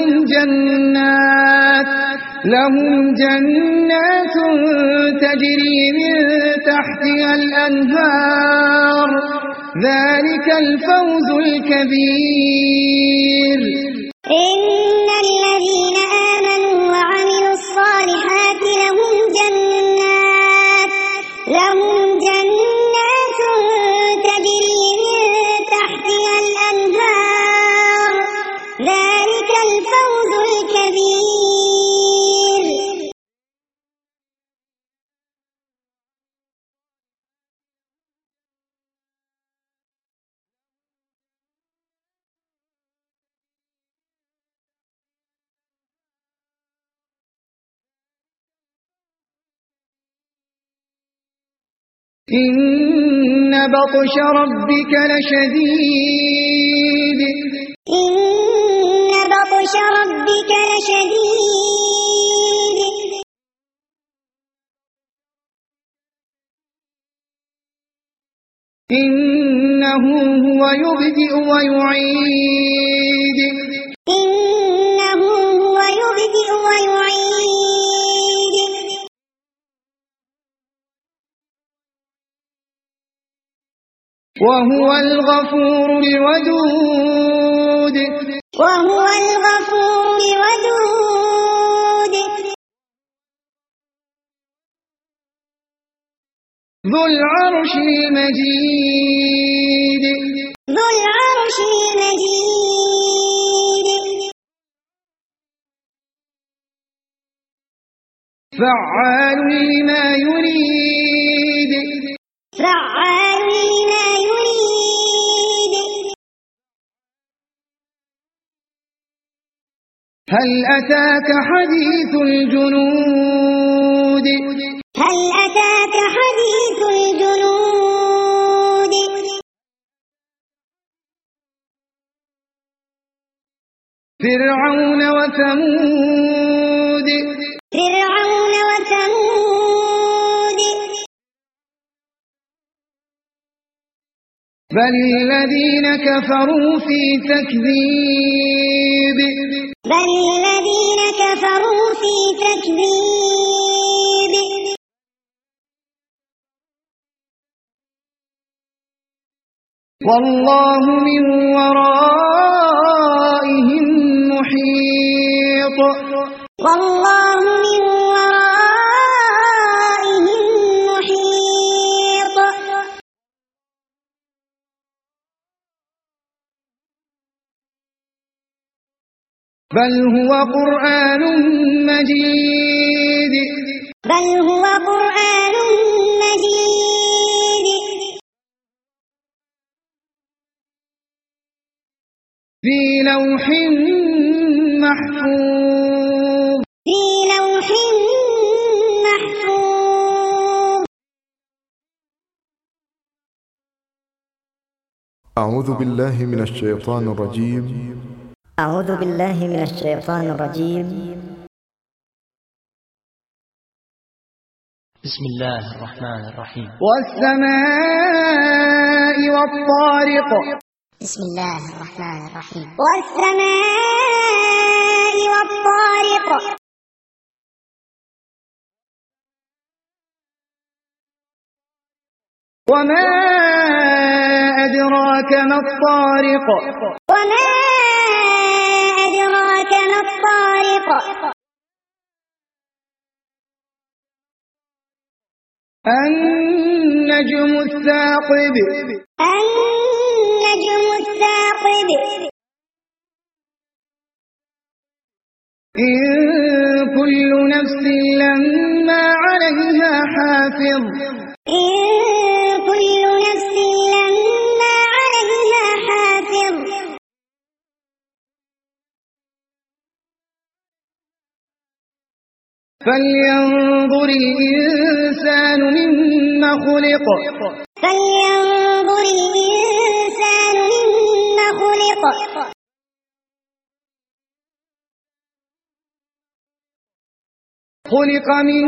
لهم جنات تجري من تحتها الأنهار ذلك الفوز الكبير. إن الذين آمنوا وعملوا الصالحات لهم جنات تجري من تحتها الأنهار ذلك الفوز الكبير. إن بطش ربك لشديد. إن بطش ربك لشديد. إنه إنه هو يبدئ ويعيد إنه هو يبدئ ويعيد وهو الغفور الودود وهو الغفور الودود ذو العرش المجيد ذو العرش المجيد فعال لما يريد فعال لما يريد هل أتاك حديث الجنود هل أتاك حديث الجنود فرعون وثمود فرعون وثمود بل الذين كفروا في تكذيب بل الذين كفروا في تكذيب والله من ورائهم محيط والله من ورائهم محيط بل هو قرآن مجيد بل هو قرآن مجيد في لوح محفوظ في لوح محفوظ أعوذ بالله من الشيطان الرجيم أعوذ بالله من الشيطان الرجيم بسم الله الرحمن الرحيم والسماء والطارق بسم الله الرحمن الرحيم والسماء والطارق وما أدراك ما الطارق وما أدراك ما الطارق النجم الثاقب النجم الثاقب إن كل نفس لما عليها حافظ إن كل نفس لما عليها حافظ فلينظر الإنسان مما خلق فلينظر الإنسان مما خلق خلق من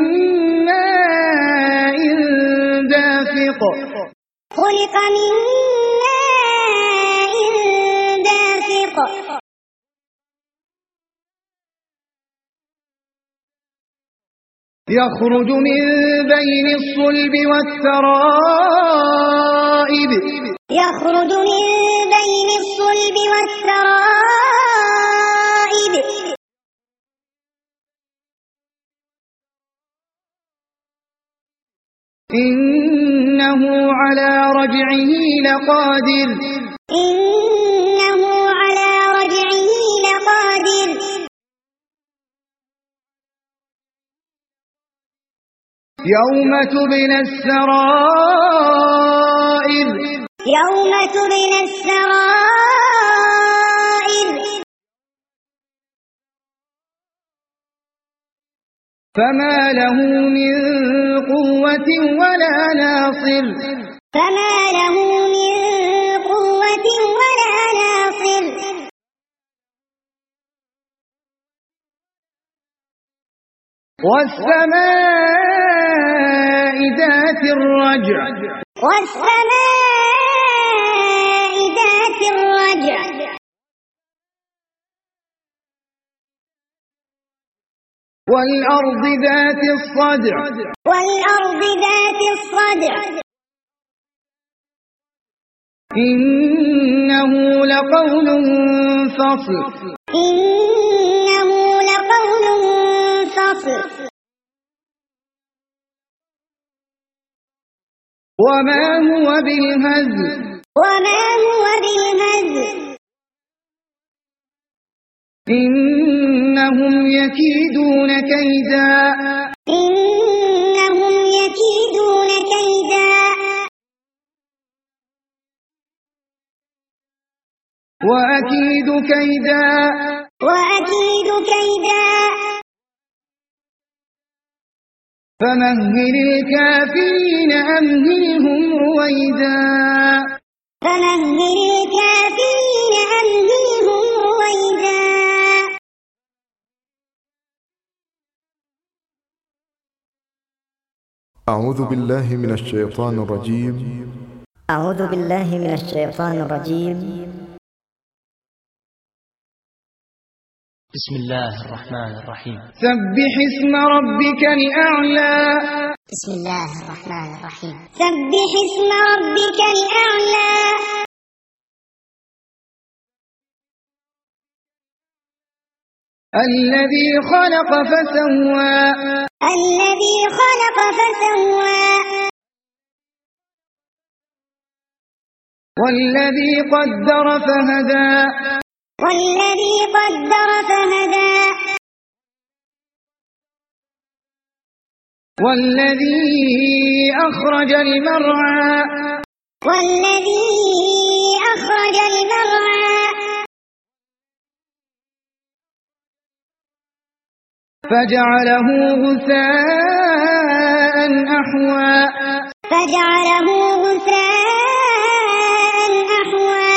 ماء دافق خلق من ماء دافق يخرج من بين الصلب والترائب يخرج من بين الصلب والترائب إنه على رجعه لقادر إنه على رجعه لقادر يوم تبلى السرائر يوم تبلى السرائر فما له من قوة ولا ناصر فما له من قوة ولا ناصر والسماء ذات الرجع والسماء الرجع والأرض ذات الصدع والأرض ذات الصدع إنه لقول فصل إنه لقول فصل وما هو بالهزل وما هو بالهزل إنهم يكيدون كيدا إنهم يكيدون كيدا وأكيد كيدا وأكيد كيدا فمهل الكافرين أمهلهم رويدا فمهل الكافرين أمهلهم رويدا أعوذ بالله من الشيطان الرجيم. أعوذ بالله من الشيطان الرجيم. بسم الله الرحمن الرحيم. سبح اسم ربك الأعلى بسم الله الرحمن الرحيم. سبح اسم ربك الأعلى الذي خلق فسوى الذي خلق فسوى والذي قدر فهدى والذي قدر فهدى والذي أخرج المرعى والذي أخرج المرعى فجعله غثاء أحوى فجعله غثاء أحوى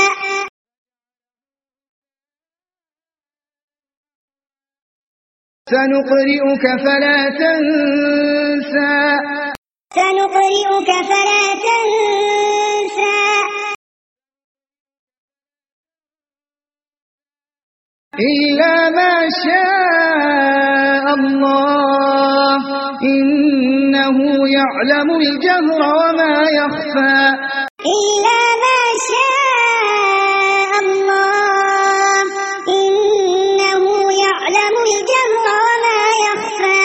سنقرئك فلا تنسى سنقرئك فلا تنسى إلا ما شاء الله إنه يعلم الجهر وما يخفى إلا ما شاء الله إنه يعلم الجهر وما يخفى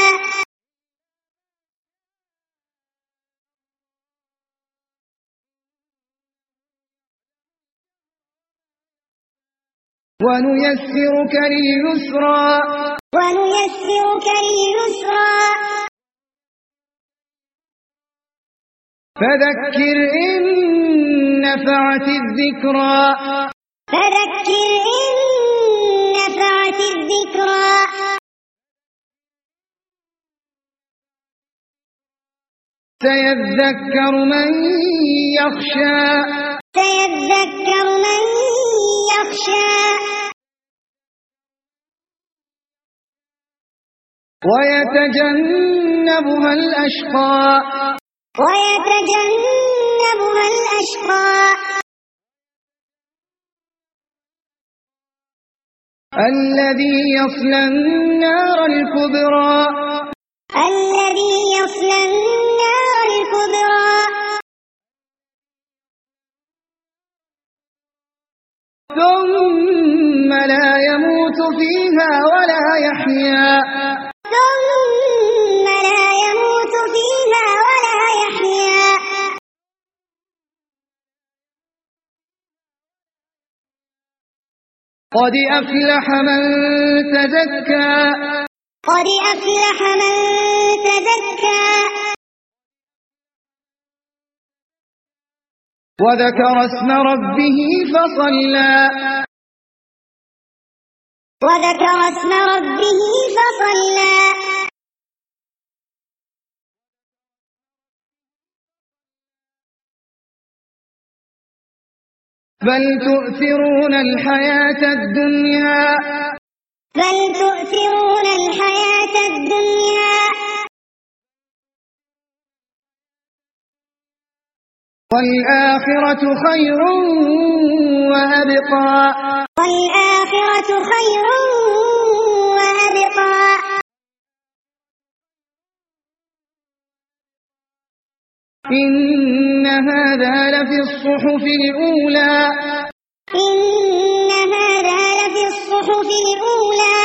ونيسرك لليسرى ونيسرك لليسرى فذكر إن نفعت الذكرى فذكر إن نفعت الذكرى سيذكر من يخشى سيذكر من يخشى ويتجنبها الأشقى ويتجنبها الأشقى الذي يصلى النار الكبرى الذي يصلى النار الكبرى ثم لا يموت فيها ولا يحيا ثم لا يموت فيها ولا يحيا قد أفلح من تزكى قد أفلح من تزكى وذكر اسم ربه فصلى وذكر اسم ربه فصلى بل تؤثرون الحياة الدنيا بل تؤثرون الحياة الدنيا والآخرة خير وأبقى والآخرة خير وأبقى إن هذا لفي الصحف الأولى إن هذا لفي الصحف الأولى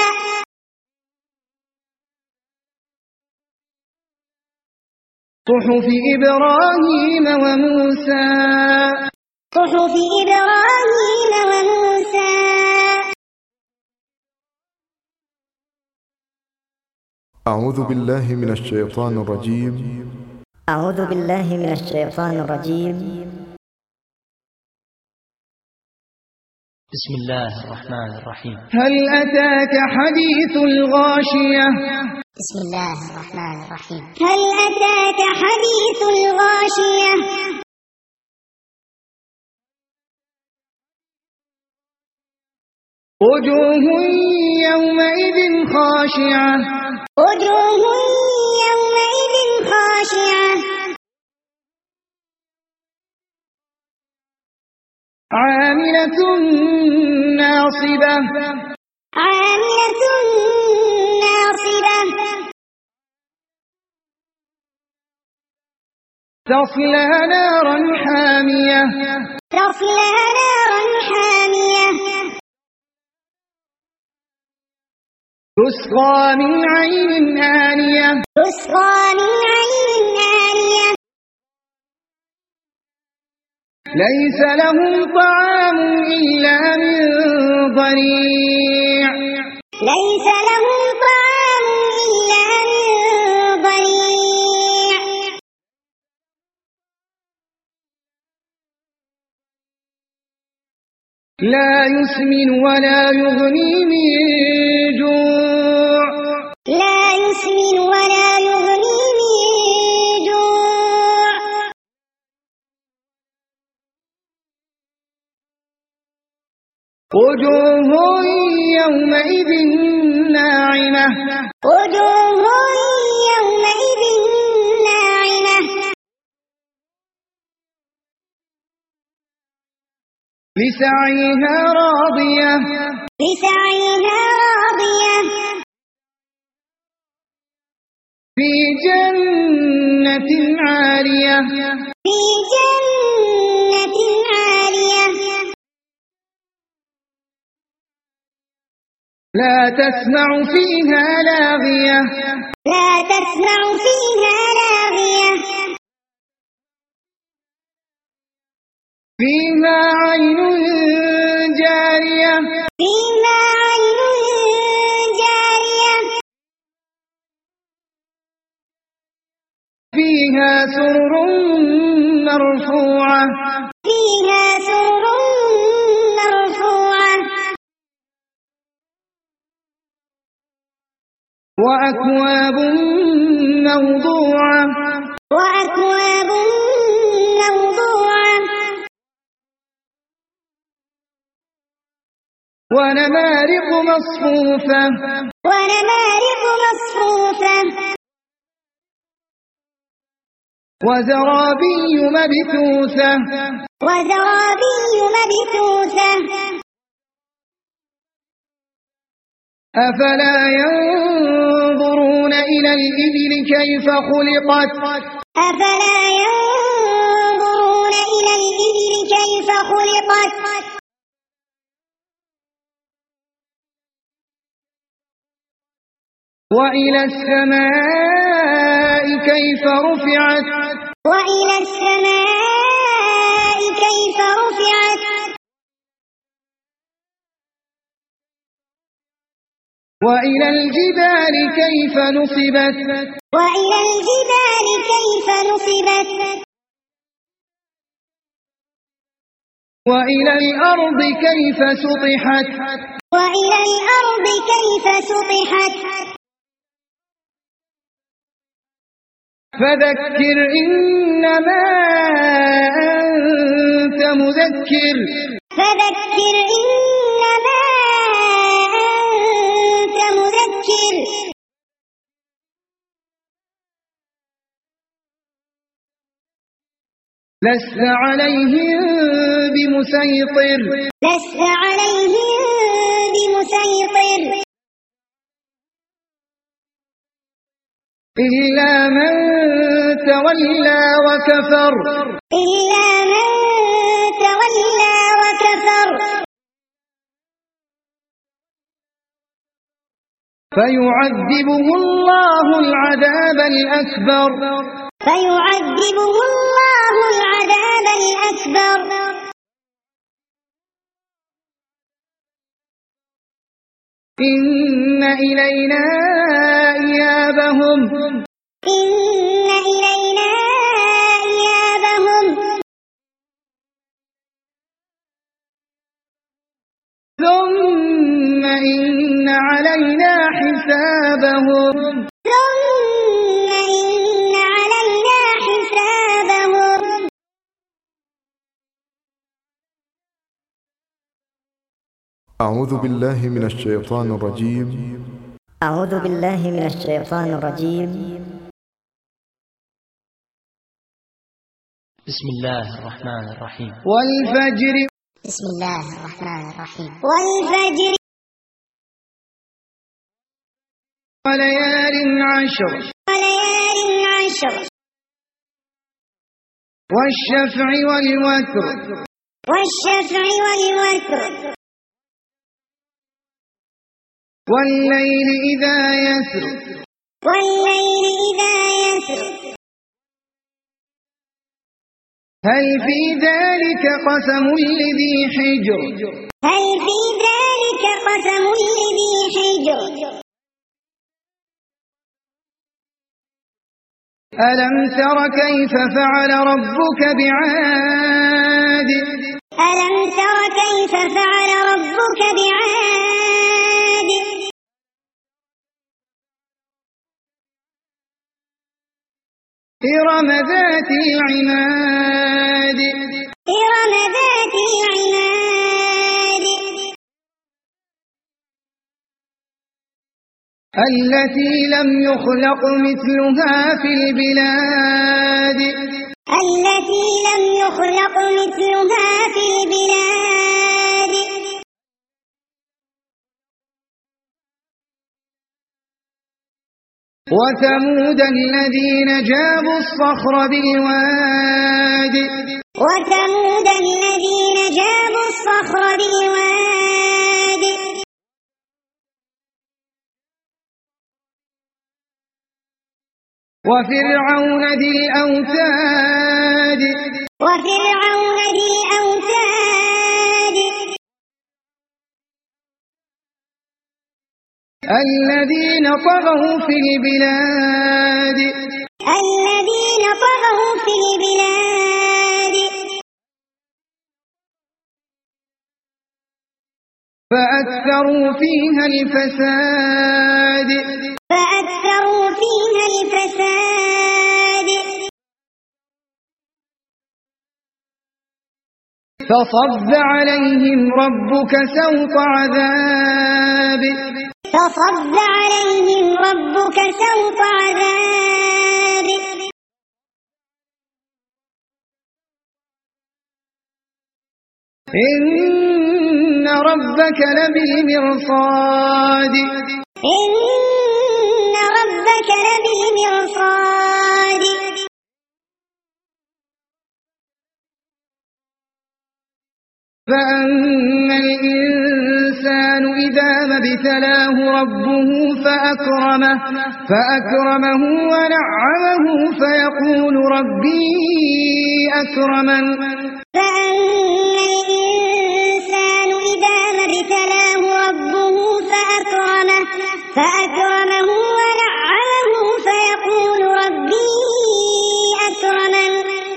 صحف إبراهيم وموسى صحف إبراهيم وموسى أعوذ بالله من الشيطان الرجيم. أعوذ بالله من الشيطان الرجيم. بسم الله الرحمن الرحيم. هل أتاك حديث الغاشية بسم الله الرحمن الرحيم. هل أتاك حديث الغاشية وجوه يومئذ خاشعة وجوه يومئذ خاشعة عاملة ناصبة عاملة ناصبة تصلى نارا حامية تصلى نارا حامية تسقى من عين آنية تسقى من عين آنية ليس لهم طعام إلا من ضريع ليس لهم طعام إلا من ضريع لا يسمن ولا يغني من جوع لا يسمن ولا يغني من جوع وجوه يومئذ ناعمة وجوه يومئذ ناعمة لسعيها راضية لسعيها راضية في جنة عالية في جنة عالية لا تسمع فيها لاغية لا تسمع فيها لاغية فيها عين جارية فيها عين جارية فيها سرر مرفوعة فيها سرر مرفوعة وأكواب موضوعة وأكواب موضوعة ونمارق مصفوفة ونمارق مصفوفة وزرابي مبثوثة وزرابي مبثوثة أفلا ينظرون إلى الإبل كيف خلقت أفلا ينظرون إلى الإبل كيف خلقت وإلى السماء كيف رفعت وإلى السماء كيف رفعت وإلى الجبال كيف نصبت وإلى الجبال كيف نصبت وإلى الأرض كيف سطحت وإلى الأرض كيف سطحت فذكر إنما أنت مذكر فذكر إنما أنت مذكر لست عليهم بمسيطر لست عليهم بمسيطر إلا من تولى وكفر إلا من تولى وكفر فيعذبه الله العذاب الأكبر فيعذبه الله العذاب الأكبر إن إلينا إيابهم إن إلينا إيابهم ثم إن علينا حسابهم ثم إن علينا حسابهم أعوذ بالله من الشيطان الرجيم. أعوذ بالله من الشيطان الرجيم. بسم الله الرحمن الرحيم. والفجر بسم الله الرحمن الرحيم. والفجر وليال عشر وليال عشر والشفع والوتر والشفع والوتر والليل إذا يسر والليل إذا يسر هل في ذلك قسم لذي حجر هل في ذلك قسم لذي حجر ألم تر كيف فعل ربك بعاد ألم تر كيف فعل ربك بعاد إرم ذات العماد إرم ذات العماد التي لم يخلق مثلها في البلاد التي لم يخلق مثلها في البلاد وثمود الذين جابوا الصخر بالواد وثمود الذين جابوا الصخر بالواد وفرعون ذي الأوتاد وفرعون ذي الأوتاد الذين طغوا في البلاد الذين طغوا في البلاد فأكثروا فيها الفساد فأكثروا فيها الفساد فصب عليهم ربك سوط عذاب فصب عليهم ربك سوط عذاب إن ربك لبالمرصاد إن ربك لبالمرصاد فأما الإنسان إذا ما ابتلاه ربه فأكرمه ونعمه فيقول ربي أكرمن فأما الإنسان إذا ما ابتلاه ربه فأكرمه ونعمه فيقول ربي أكرمن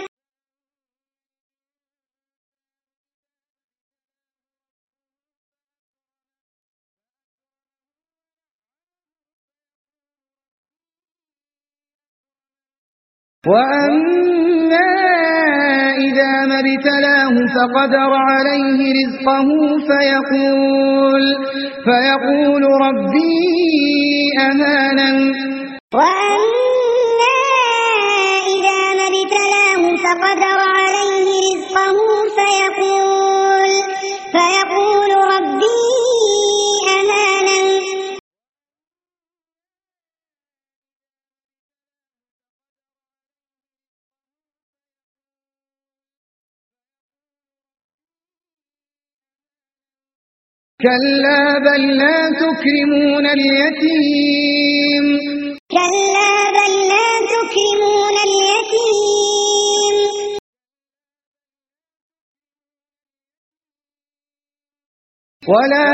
وأما إذا ما ابتلاه فقدر عليه رزقه فيقول ربي أهانن وأما إذا ما ابتلاه فقدر عليه رزقه فيقول ربي أهانن. كلا بل لا تكرمون اليتيم كلا بل لا تكرمون اليتيم ولا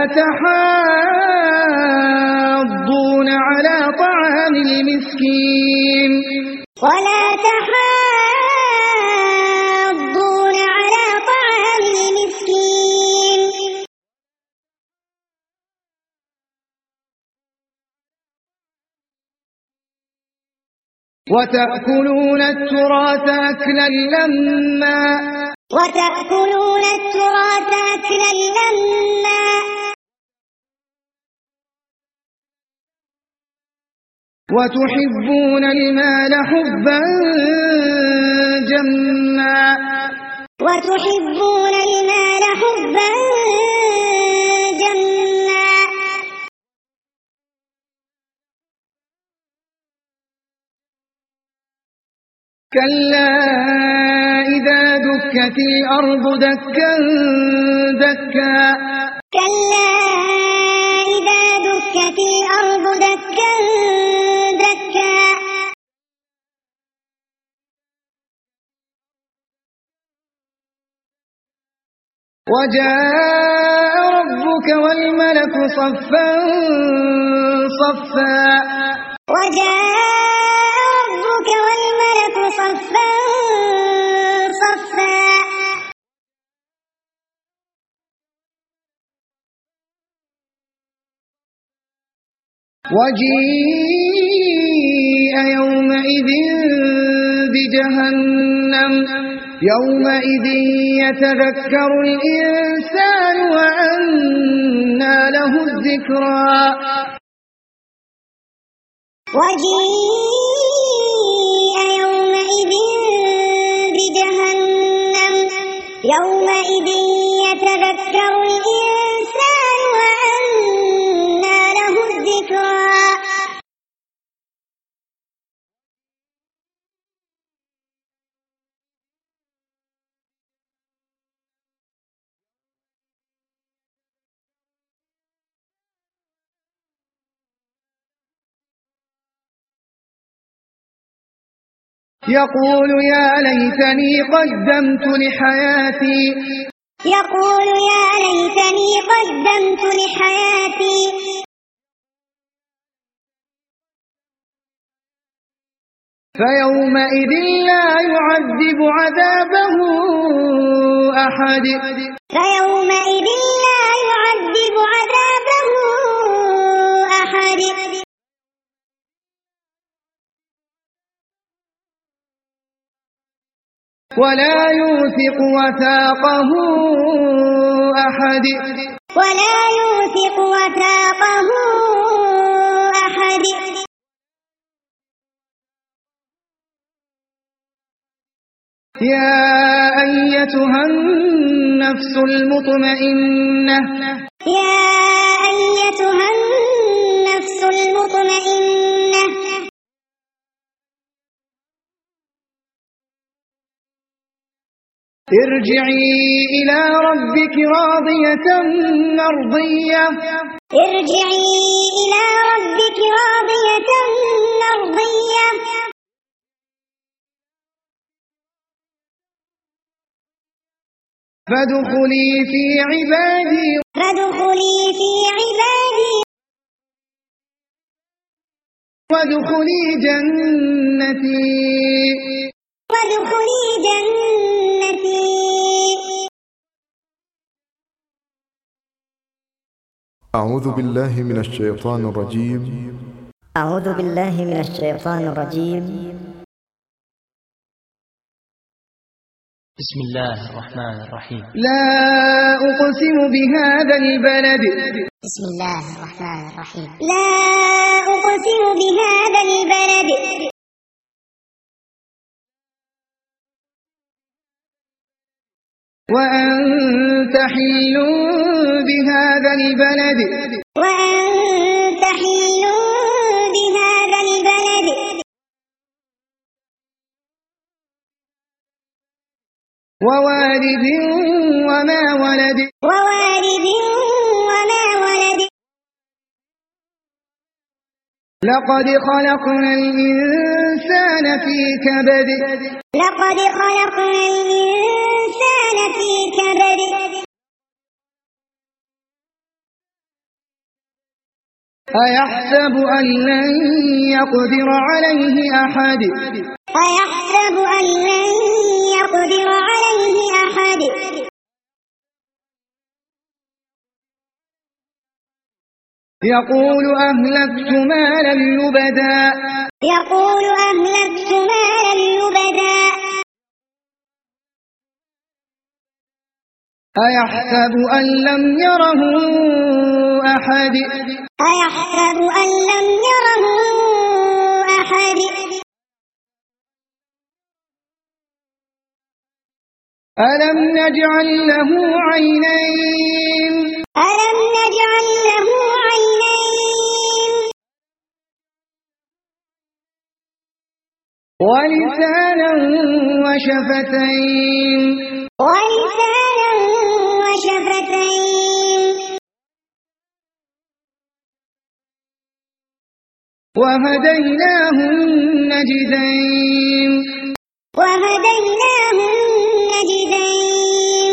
تحاضون على طعام المسكين ولا تحاضون على طعام المسكين وتأكلون التراث أكلا لما وتأكلون التراث أكلا لما وتحبون المال حبا جما وتحبون المال حبا جما كلا إذا دكت الأرض دكا دكا كلا إذا دكت الأرض دكا دكا وجاء ربك والملك صفا صفا وجاء ربك والملك صفا صفا وجيء يومئذ بجهنم يومئذ يتذكر الإنسان وأنى له الذكرى وجيء يومئذ بجهنم يومئذ يتذكر الإنسان وأنى له الذكرى يقول يا ليتني قدمت لحياتي يقول يا ليتني قدمت لحياتي فيومئذ لا يعذب عذابه أحد فيومئذ لا يعذب عذابه أحد ولا يوثق وثاقه أحد ولا يوثق وثاقه أحد يا أيتها النفس المطمئنة يا أيتها النفس المطمئنة ارجعي إلى ربك راضية مرضية ارجعي إلى ربك راضية مرضية فادخلي في عبادي وادخلي جنتي أعوذ بالله من الشيطان الرجيم. أعوذ بالله من الشيطان الرجيم. بسم الله الرحمن الرحيم. لا أقسم بهذا البلد. بسم الله الرحمن الرحيم. لا أقسم بهذا البلد وأنت حل بهذا البلد وأنت حل بهذا البلد ووالد وما ولد ووالد وما ولد لقد خلقنا الإنسان في كبد لقد خلقنا الإنسان في كبد أيحسب أن لن يقدر عليه أحد أيحسب أن لن يقدر عليه أحد يقول أهلكت مالا لبدا يقول أهلكت مالا لبدا أيحسب أن لم يره أحد أيحسب أن لم يره أحد ألم نجعل له عينين ألم نجعل له عينين ولسانا وشفتين ولسانا وشفتين وهديناه النجدين وهديناه النجدين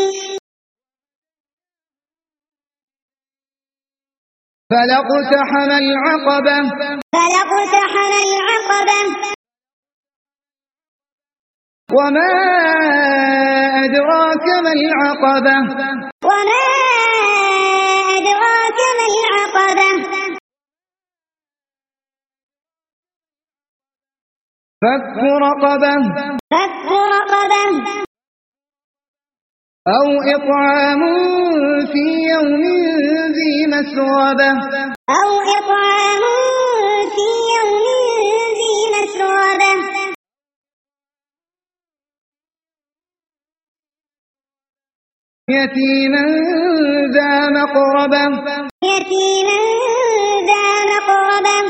فلاقتحم العقبة فلاقتحم العقبة وما أدراك ما العقبة وما أدراك ما العقبة فك رقبة فك رقبة أو إطعام في يوم ذي مسغبة أو إطعام في يوم ذي مسغبة يتيما ذا مقربة يتيما ذا مقربة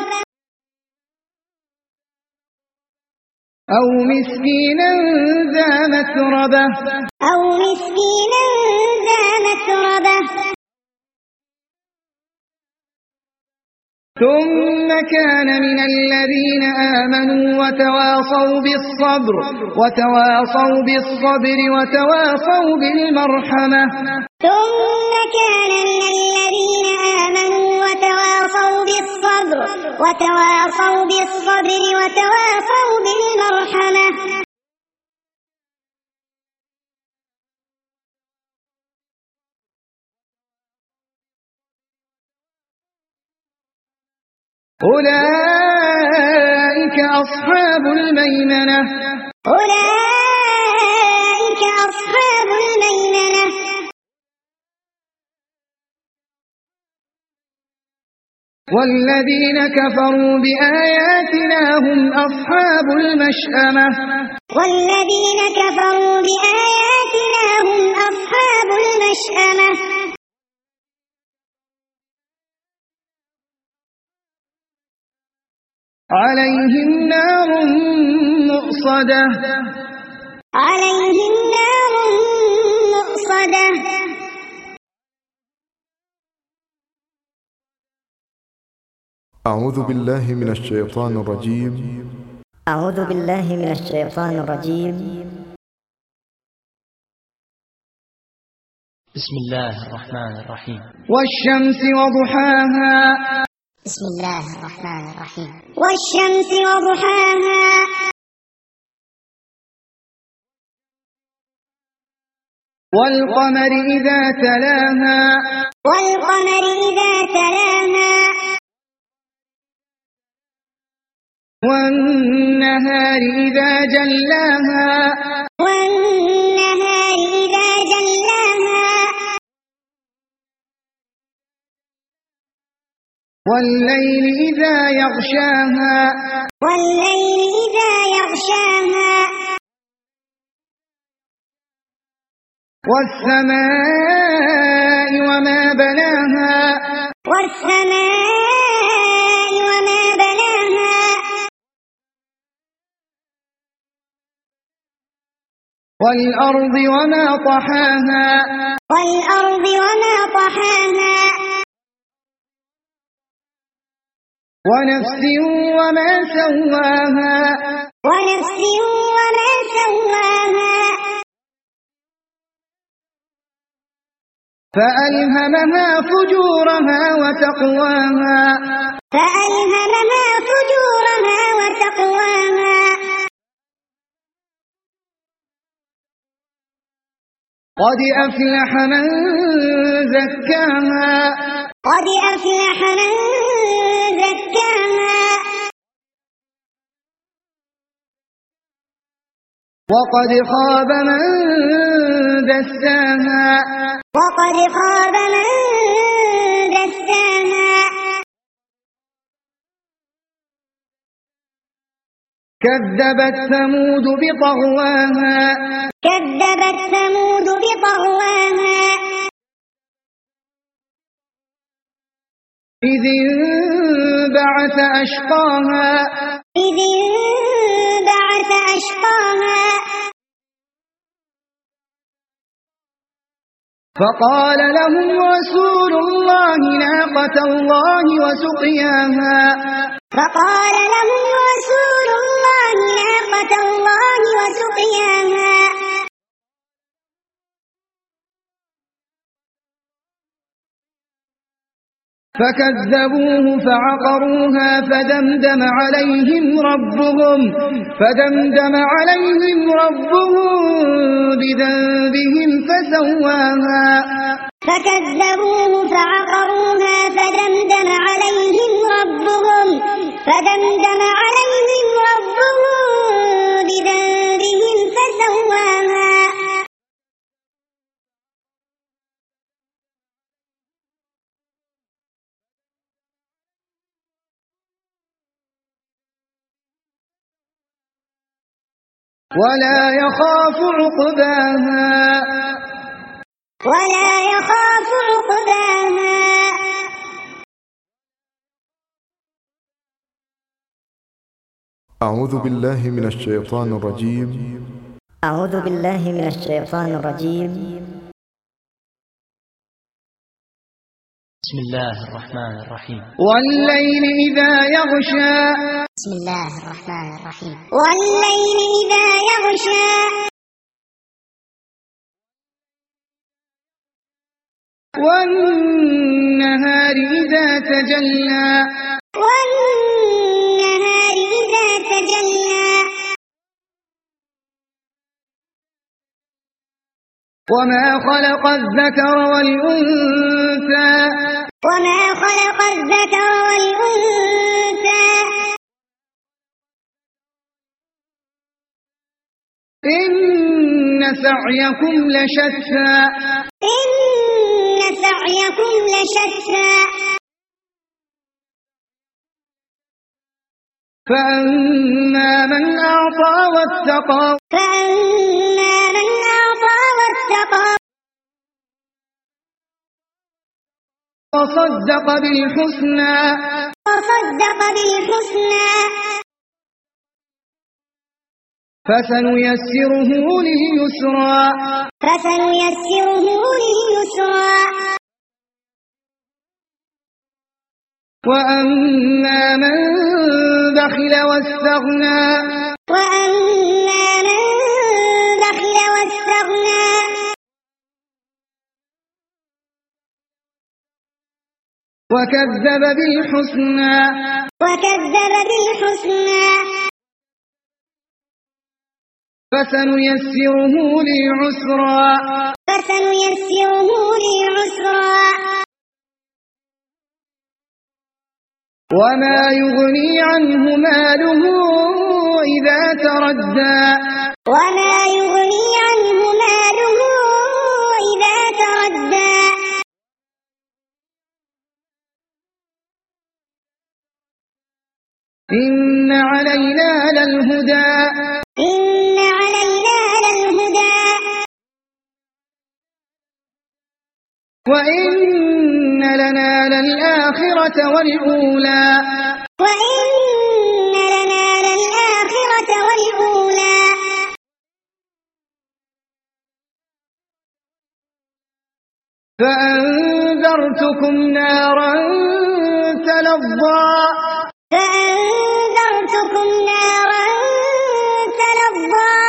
أو مسكينا ذا متربة أو مسكينا ذا متربة ثم كان من الذين آمنوا وتواصوا بالصبر وتواصوا بالمرحمة ثم كان من الذين آمنوا وتواصوا بالصبر وتواصوا بالمرحمة أولئك أصحاب الميمنة أولئك أصحاب الميمنة والذين كفروا بآياتنا هم أصحاب المشأمة والذين كفروا بآياتنا هم أصحاب المشأمة عليهم نار مؤصدة عليهم نار مؤصدة أعوذ بالله من الشيطان الرجيم أعوذ بالله من الشيطان الرجيم بسم الله الرحمن الرحيم والشمس وضحاها بسم الله الرحمن الرحيم والشمس وضحاها والقمر إذا تلاها والقمر إذا تلاها والنهار إذا جلاها والنهار إذا جلاها والليل إذا يغشاها والليل إذا يغشاها والسماء وما بناها والسماء وما بناها والأرض وما طحاها والأرض وما طحاها ونفس وما سواها ونفس وما سواها فألهمها فجورها وتقواها فألهمها فجورها وتقواها قد أفلح من زكاها قد أفلح من زكاها وقد خاب من دساها وقد خاب من دساها كذبت ثمود بطغواها كذبت ثمود بطغواها إذ انبعث أشقاها إذ انبعث أشقاها فقال لهم رسول الله ناقة الله وسقياها فقال لهم رسول الله ناقة الله وسقياها فكذبوه فعقروها فدمدم عليهم ربهم بذنبهم فسواها فكذبوه فعقروها فدمدم عليهم ربهم بذنبهم فسواها ولا يخاف عقباها أعوذ بالله من الشيطان الرجيم. أعوذ بالله من الشيطان الرجيم. بسم الله الرحمن الرحيم. والليل إذا يغشى بسم الله الرحمن الرحيم. والليل إذا يغشى والنهار إذا تجلى والنهار إذا تجلى وما خلق الذكر والأنثى وما خلق الذكر والأنثى إن سعيكم لشتى إن سعيكم لشتى فأما من أعطى واتقى فأما من أعطى واتقى وصدق بالحسنى فسنيسره لليسرى وأما من بخل واستغنى وكذب بالحسنى فسنيسره للعسرى وما يغني عنه ماله إذا تردى إن علينا للهدى وإن لنا للآخرة والأولى وإن لنا للآخرة والأولى فأنذرتكم نارا تلظى فأنذرتكم نارا تلظى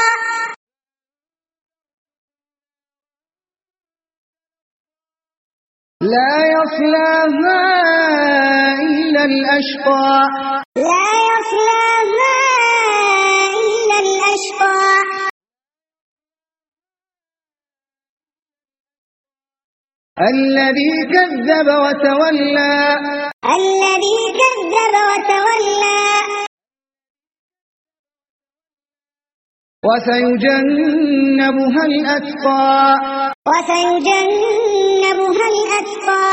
لا يصلاها إلا الأشقى لا يصلاها إلا الأشقى الذي كذب وتولى الذي كذب وتولى وسيجنبها الأتقى وسيجنبها الأتقى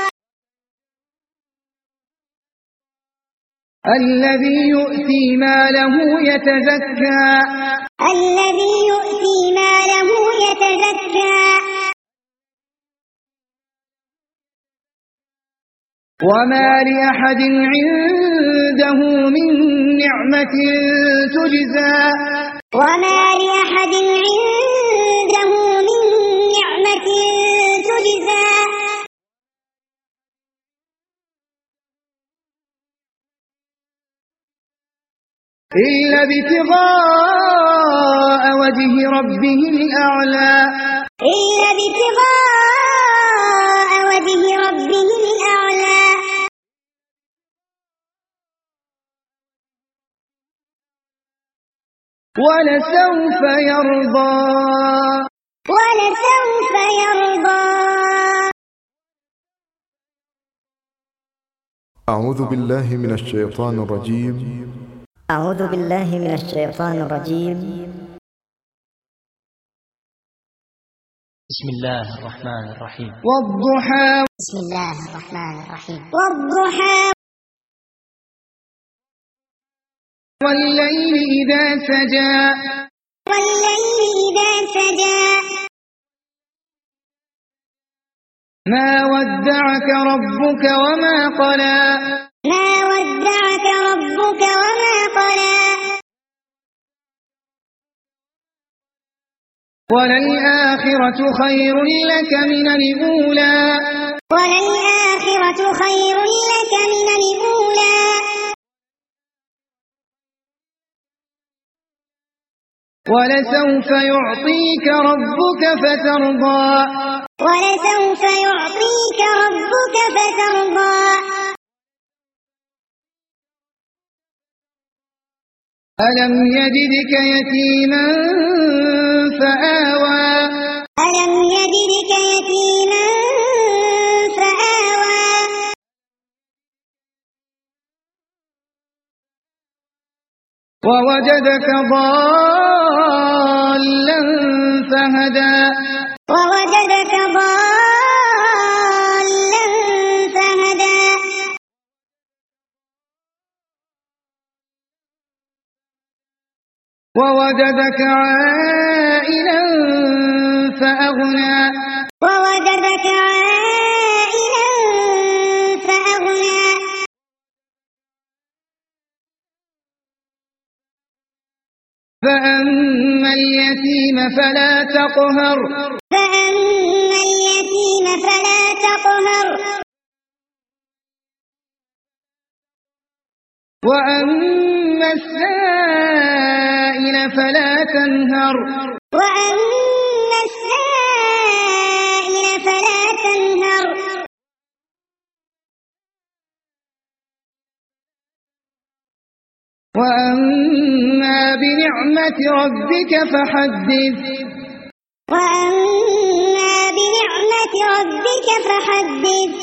الذي يؤتي ماله يتزكى الذي يؤتي ماله يتزكى وما لأحد عنده من نعمة تجزى وما لأحد عنده من نعمة تجزى إلا ابتغاء وجه ربه الأعلى إلا ابتغاء وجه ربه الأعلى ولسوف يرضى ولسوف يرضى أعوذ بالله من الشيطان الرجيم. أعوذ بالله من الشيطان الرجيم. بسم الله الرحمن الرحيم. والضحى بسم الله الرحمن الرحيم. والضحى والليل إذا سجى والليل إذا سجى ما ودعك ربك وما قلى ما ودعك ربك وما قلى وللآخرة خير لك من الأولى وللآخرة خير لك من الأولى ولسوف يعطيك ربك فترضى ولسوف يعطيك ربك فترضى ألم يجدك يتيما فآوى ألم يجدك يتيما فآوى ووجدك ضالا فهدى ووجدك ضالا فهدى ووجدك عائلا فأغنى ووجدك عائلا فأغنى فأما اليتيم فلا تقهر فأما اليتيم فلا تقهر وأما السائل فلا تنهر وأما السائل فلا تنهر وأما بنعمة ربك فحدث وأما بنعمة ربك فحدث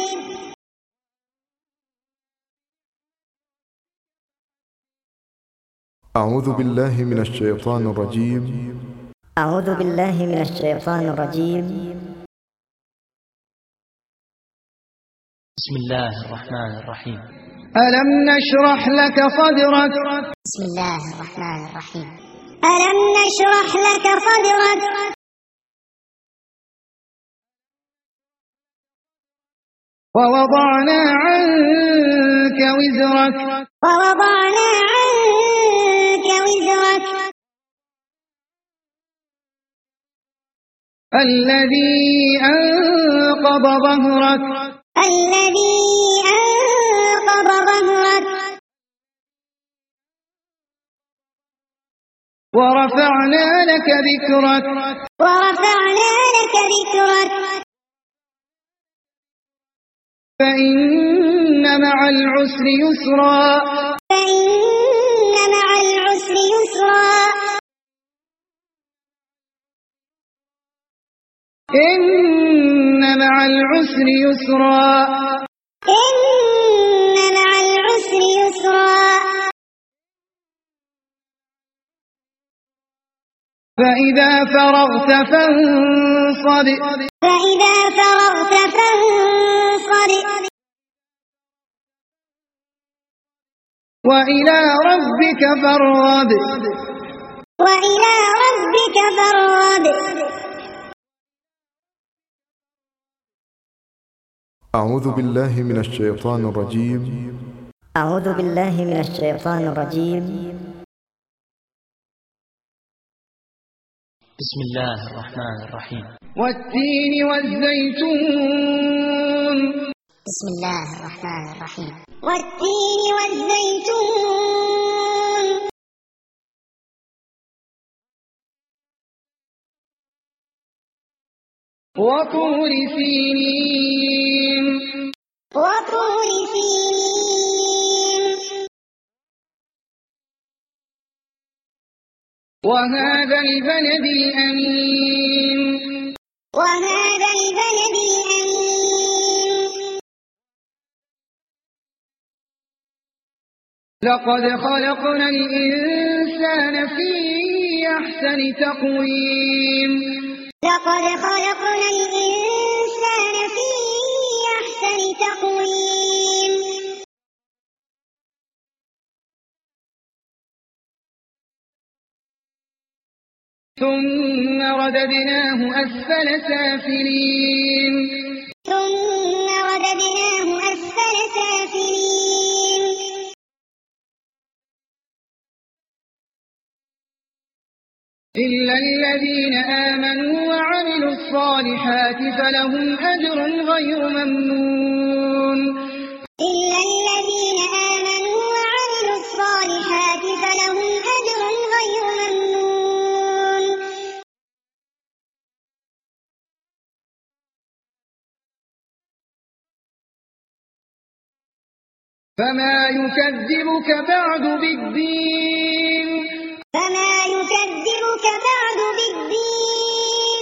أعوذ بالله من الشيطان الرجيم. أعوذ بالله من الشيطان الرجيم. بسم الله الرحمن الرحيم. ألم نشرح لك صدرك بسم الله الرحمن الرحيم. ألم نشرح لك صدرك ووضعنا عنك وزرك ووضعنا عنك وزرك الذي أنقض ظهرك الذي أنقض ظهرك ورفعنا لك ذكرك ورفعنا لك ذكرك فإن مع العسر يسرا فإن مع العسر يسرا إن مع العسر يسرا إن مع العسر يسرا فإذا فرغت فانصب فإذا فرغت فانصب وإلى ربك فارغب وإلى ربك فارغب أعوذ بالله من الشيطان الرجيم. أعوذ بالله من الشيطان الرجيم. بسم الله الرحمن الرحيم. والتين والزيتون بسم الله الرحمن الرحيم. والتين والزيتون وطور سينين وطور سينين وهذا البلد الأمين وهذا البلد الأمين لقد خلقنا الإنسان في أحسن تقويم لقد خلقنا الإنسان في أحسن تقويم ثم رددناه أسفل سافلين ثم رددناه أسفل سافلين إلا الذين آمنوا وعملوا الصالحات فلهم أجر غير ممنون إلا الذين آمنوا وعملوا الصالحات فلهم أجر غير ممنون فما يكذبك بعد بالدين فما يكذبك بعد بالدين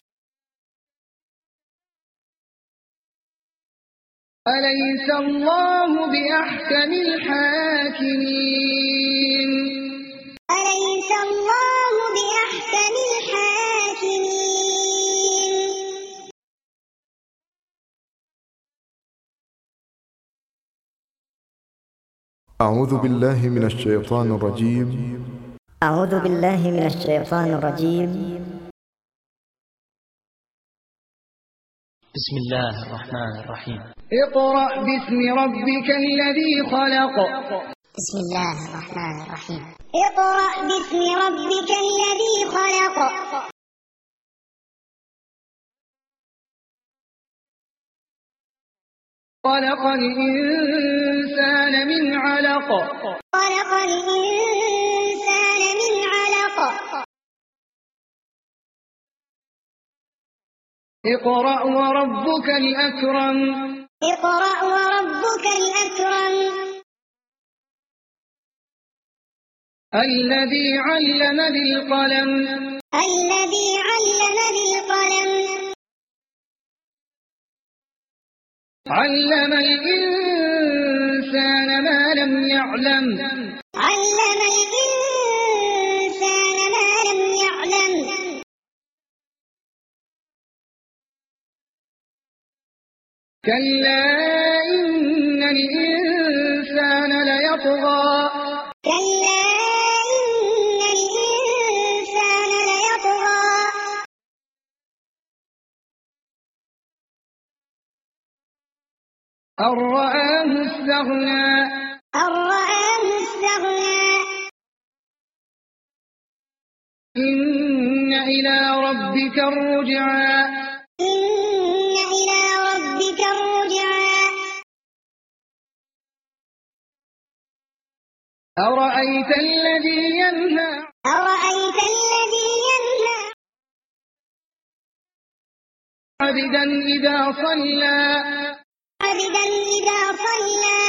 أليس الله بأحكم الحاكمين أليس الله بأحكم الحاكمين أعوذ بالله من الشيطان الرجيم. أعوذ بالله من الشيطان الرجيم. بسم الله الرحمن الرحيم. اقرأ باسم ربك الذي خلق بسم الله الرحمن الرحيم. اقرأ باسم ربك الذي خلق خلق الإنسان من علق خلق الإنسان من علق اقرأ وربك الأكرم اقرأ وربك الأكرم الذي علم بالقلم الذي علم بالقلم علم الإنسان ما لم يعلم علم الإنسان ما لم يعلم كلا إن الإنسان ليطغى كلا إن الإنسان ليطغى أن رآه استغنى أن رآه استغنى إن إلى ربك الرجعى إن إلى ربك الرجعى أرأيت الذي ينهى أرأيت الذي ينهى عبدا إذا صلى عبدا إذا صلى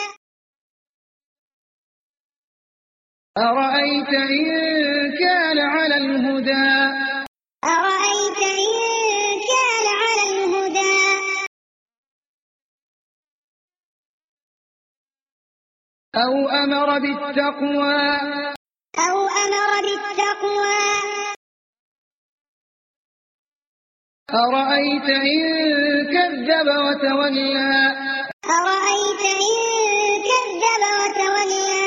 أرأيت إن كان على الهدى أرأيت إن كان على الهدى أو أمر بالتقوى أو أمر بالتقوى أرأيت إن كذب وتولى أرأيت إن كذب وتولى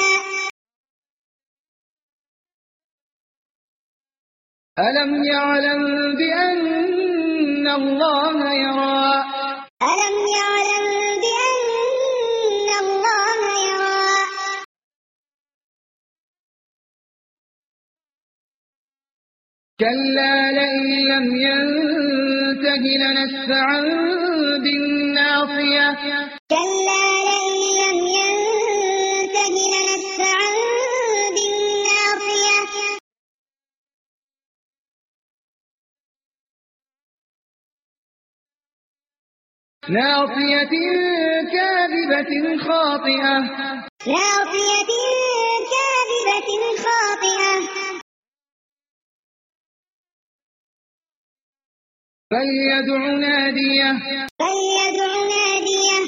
ألم يعلم بأن الله يرى ألم يعلم بأن الله يرى كلا لئن لم ينته لنسفعا بالناصية كلا لئن لم ينته لنسفعا بالناصية ناصية كاذبة خاطئة ناصية كاذبة خاطئة فليدع ناديه فليدع ناديه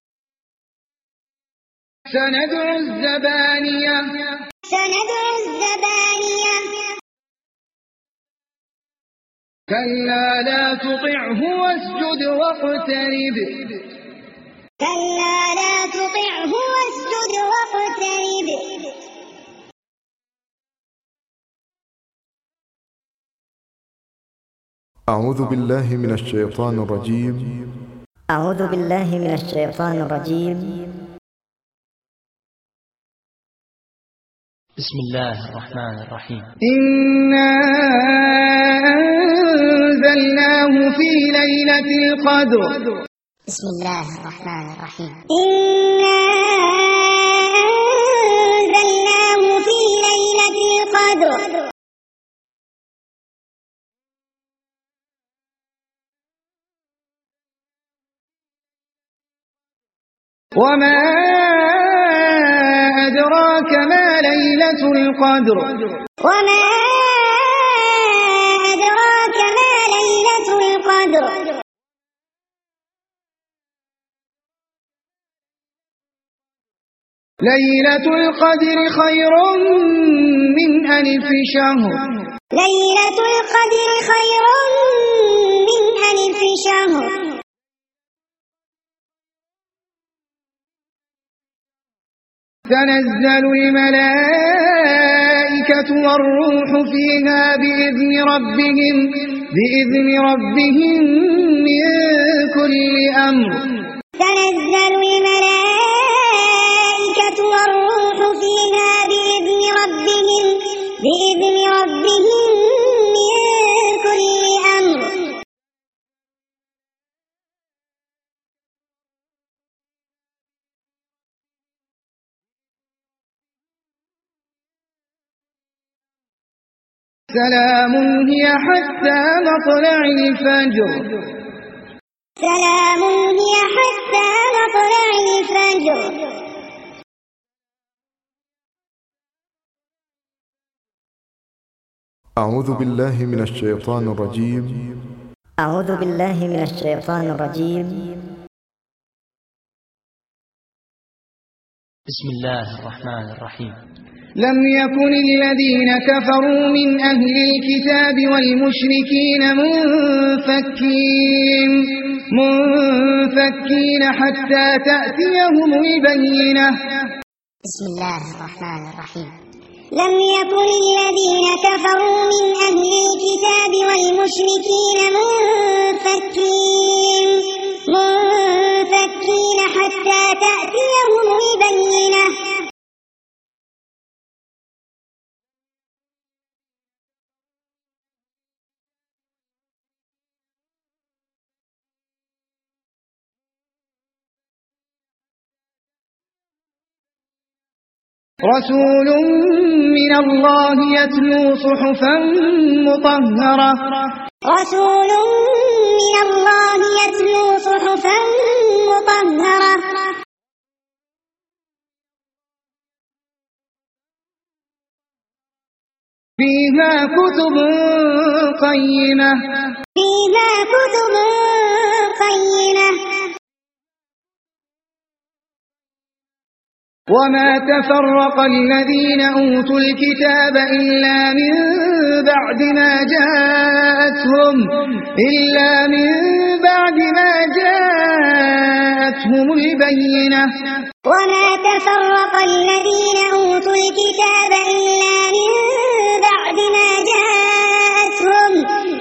سندع الزبانية سندع الزبانية كلا لا تطعه واسجد واقترب كلا لا تطعه واسجد واقترب أعوذ بالله من الشيطان الرجيم. أعوذ بالله من الشيطان الرجيم. بسم الله الرحمن الرحيم. إنا أنزلناه في ليلة القدر. بسم الله الرحمن الرحيم. إنا أنزلناه في ليلة القدر. وما أدراك ما ليلة القدر. وما أدراك ما ليلة القدر. ليلة القدر خير من ألف شهر. ليلة القدر خير من ألف شهر. تنزل الملائكة والروح فيها بإذن ربهم من كل أمر. تنزل الملائكة والروح فيها بإذن ربهم من كل أمر. سلام هي حتى مطلع الفجر. سلام هي حتى مطلع الفجر. أعوذ بالله من الشيطان الرجيم. أعوذ بالله من الشيطان الرجيم. بسم الله الرحمن الرحيم. لم يكن الذين كفروا من أهل الكتاب والمشركين منفكين حتى تأتيهم البينة. بسم الله الرحمن الرحيم. لم يكن الذين كفروا من أهل الكتاب والمشركين منفكين حتى رسول من الله يتلو صحفا مطهرة رسول من الله يتلو صحفا مطهرة فيها كتب قيمة فيها كتب قيمة وما تفرق الذين أوتوا الكتاب إلا من بعد ما جاءتهم البينة وما تفرق الذين أوتوا الكتاب إلا من بعد ما جاءتهم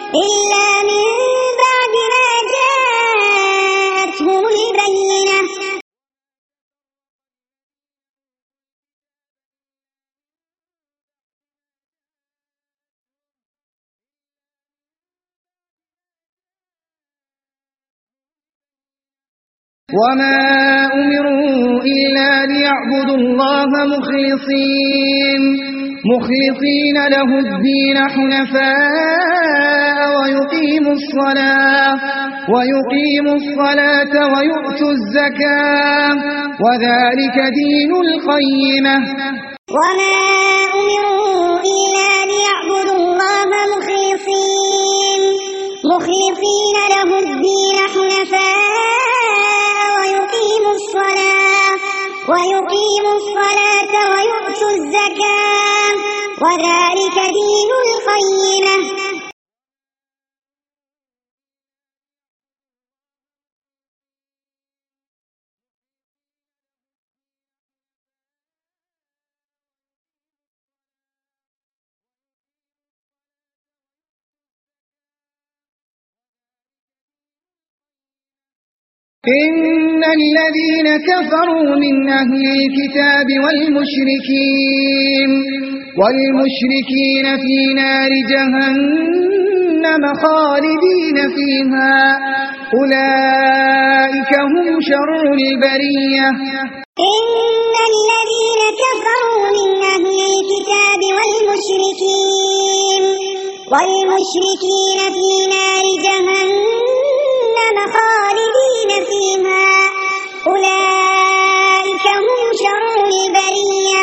البينة وما أمروا إلا ليعبدوا الله مخلصين له الدين حنفاء ويقيموا الصلاة ويؤتوا الزكاة وذلك دين القيمة وما أمروا إلا ليعبدوا الله مخلصين له الدين حنفاء ويقيموا الصلاة ويؤتوا الزكاة وذلك دين القيمة إن الذين كفروا من أهل الكتاب والمشركين في نار جهنم خالدين فيها أولئك هم شر البرية إن الذين كفروا من أهل الكتاب والمشركين في نار جهنم خالدين فيها أولئك هم شر البرية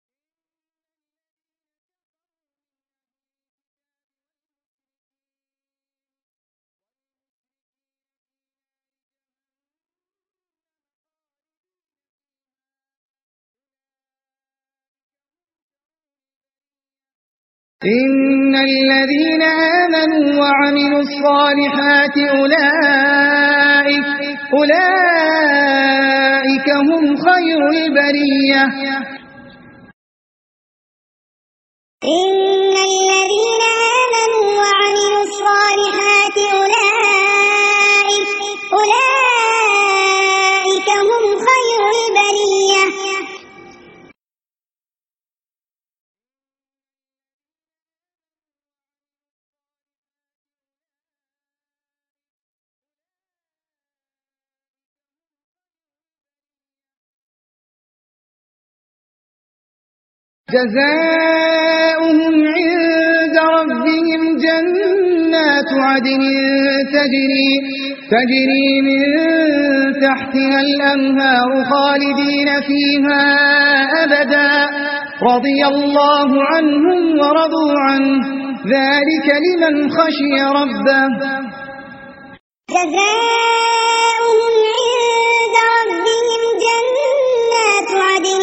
إن الذين آمنوا وعملوا الصالحات أولئك هم خير البرية إن الذين آمنوا وعملوا الصالحات أولئك هم خير البرية جزاؤهم عند ربهم جنات عدن تجري من تحتها الأنهار خالدين فيها أبدا رضي الله عنهم ورضوا عنه ذلك لمن خشي ربه جزاؤهم عند ربهم جنات عدن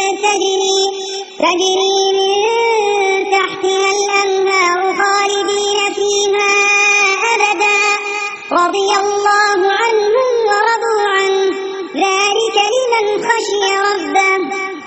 تجري من تحتها الأنهار خالدين فيها أبدا رضي الله عنهم ورضوا عنه ذلك لمن خشي ربه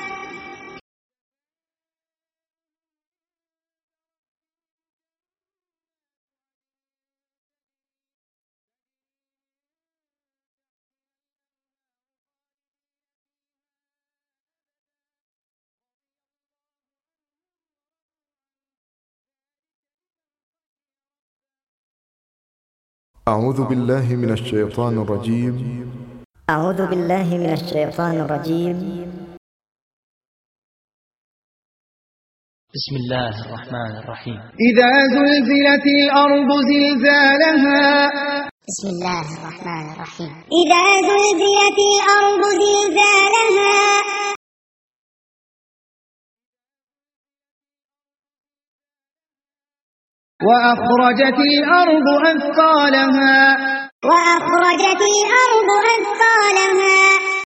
أعوذ بالله من الشيطان الرجيم. أعوذ بالله من الشيطان الرجيم. بسم الله الرحمن الرحيم. إذا زلزلت الأرض زلزالها. بسم الله الرحمن الرحيم. إذا زلزلت الأرض زلزالها. وأخرجت الأرض أثقالها. وأخرجت الأرض أثقالها.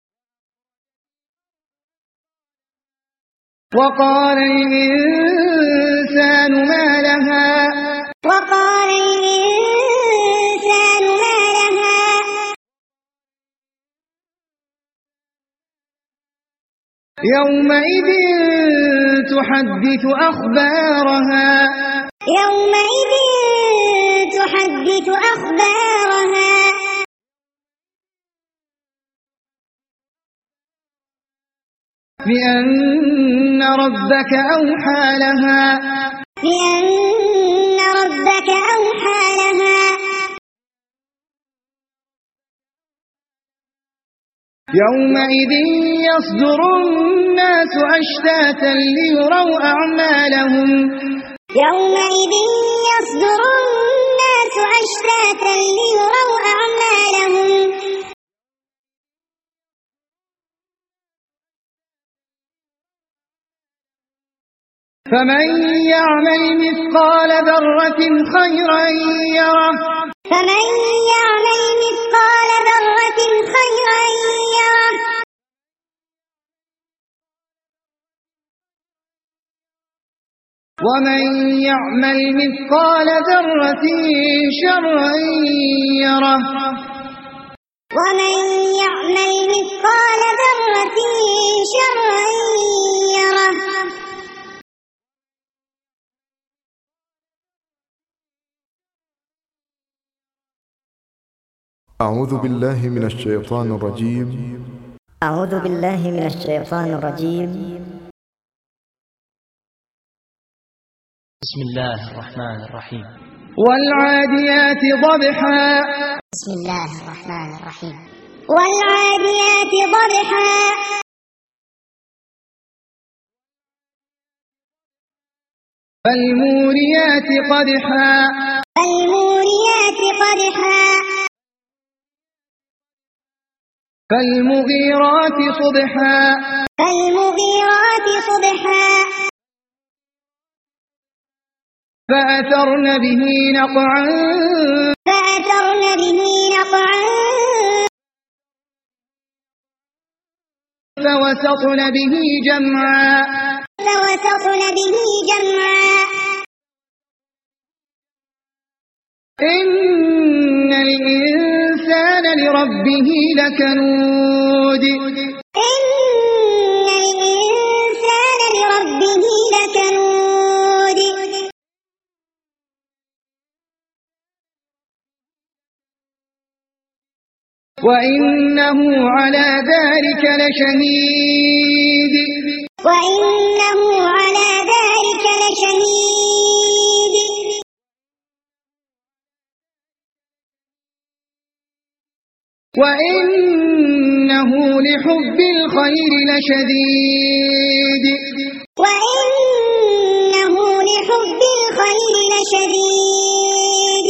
وقال الإنسان ما لها. وقال الإنسان ما لها. يومئذ تحدث أخبارها. يومئذ تحدث أخبارها. بأن ربك أوحى لها. بأن ربك أوحى لها. يومئذ يصدر الناس أشتاتا ليروا أعمالهم. يومئذ يصدر الناس أشتاتا ليروا أعمالهم. فمن يعمل مثقال ذرة خيرا يره. فمن يعمل مثقال ذرة خيرا يره. ومن يعمل مثقال ذرة شرا يره. ومن يعمل مثقال ذرة شرا يره. أعوذ بالله من الشيطان الرجيم. أعوذ بالله من الشيطان الرجيم. بسم الله الرحمن الرحيم. والعاديات ضبحا. بسم الله الرحمن الرحيم. والعاديات ضبحا. فالموريات قدحا. فالموريات قدحا. فالمغيرات صبحا. فالمغيرات صبحا. فأثرن به نقعا. فأثرن به نقعا. فوسطن به جمعا. فوسطن به جمعا. إن الإنسان لربه لكنود. إن الإنسان لربه لكنود. وإنه على ذلك لشهيد. وإنه على ذلك لشهيد. وإنه لحب الخير لشديد. وإنه لحب الخير لشديد.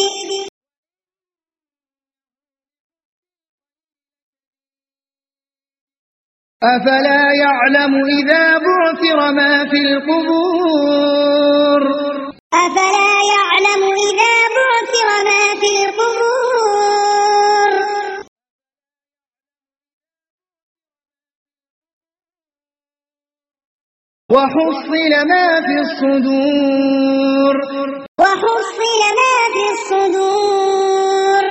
أفلا يعلم إذا بعثر ما في القبور. أفلا يعلم إذا بعثر ما في القبور. وحصل ما في الصدور. وحصل ما في الصدور.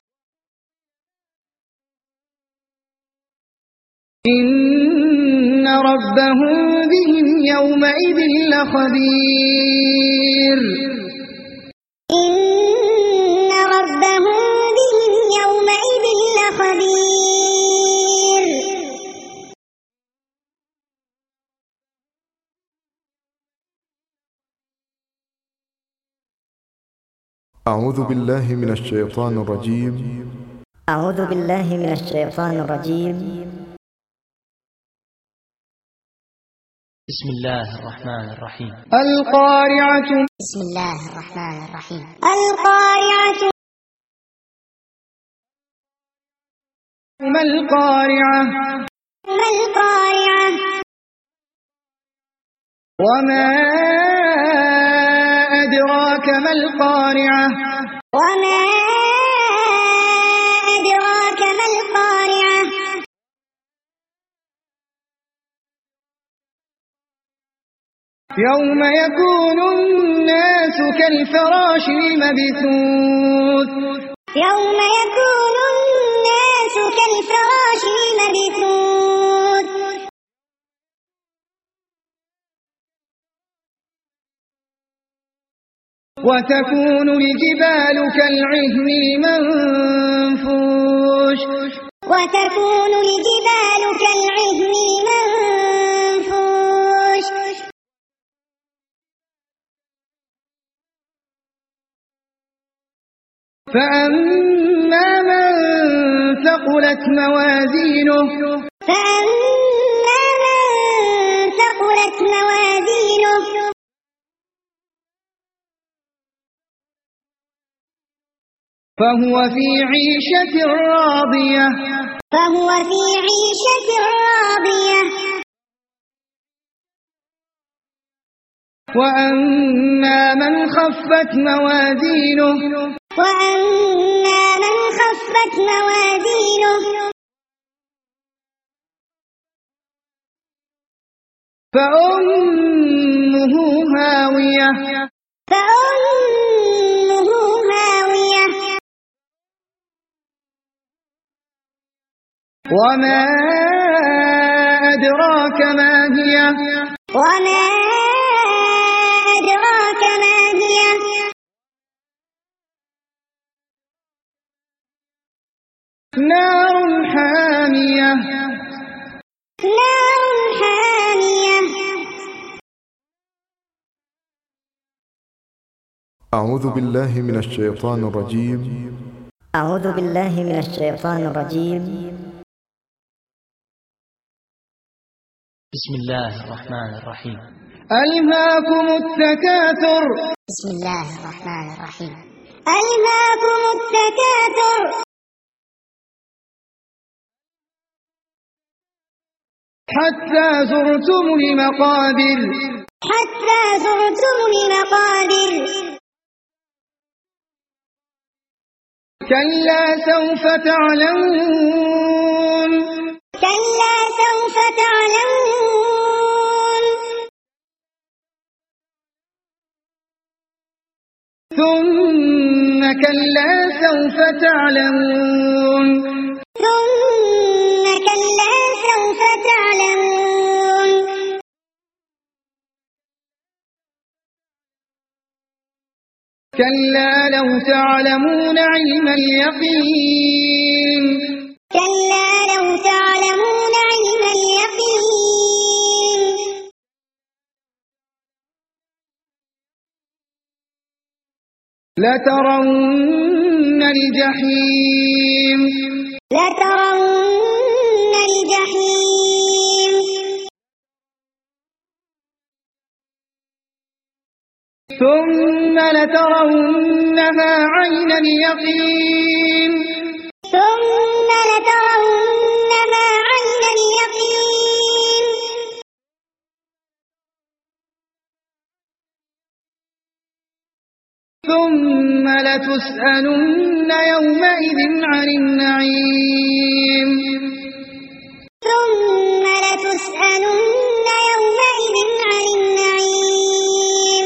إن ربهم بهم يومئذ لخبير. إن ربهم بهم يومئذ لخبير. أعوذ بالله من الشيطان الرجيم. أعوذ بالله من الشيطان الرجيم. بسم الله الرحمن الرحيم. القارعة. بسم الله الرحمن الرحيم. القارعة. ما القارعة؟ ما القارعة؟ وما أدراك ما القارعة؟ وما أدراك ما القارعة؟ يوم يكون الناس كالفراش المبثوث. يوم يكون الناس كالفراش المبثوث. وتكون الجبال كالعهن المنفوش. وتكون الجبال كالعهن المنفوش. فأما من ثقلت موازينه. فأما من ثقلت موازينه. فهو في عيشة راضية. فهو في عيشة راضية. وأما من خفت موازينه. وأما من خفت موازينه. فأمه هاوية. فأمه هاوية. وما أدراك ما هي. وما أدراك ما هي. نار حامية. نار حامية. أعوذ بالله من الشيطان الرجيم. أعوذ بالله من الشيطان الرجيم. بسم الله الرحمن الرحيم. ألهاكم التكاثر. بسم الله الرحمن الرحيم. ألهاكم التكاثر. حتى زرتم المقابر. حتى زرتم المقابر. كلا سوف تعلمون. كلا سوف تعلمون. ثم كلا سوف تعلمون. ثم كلا سوف تعلمون. كلا لو تعلمون علم اليقين. كلا لو تعلمون علم اليقين. لترون الجحيم. لترون الجحيم. ثم لترونها عين اليقين. ثم لترونها عين اليقين. ثم لتسألن يومئذ عن النعيم. ثم لتسألن يومئذ عن النعيم.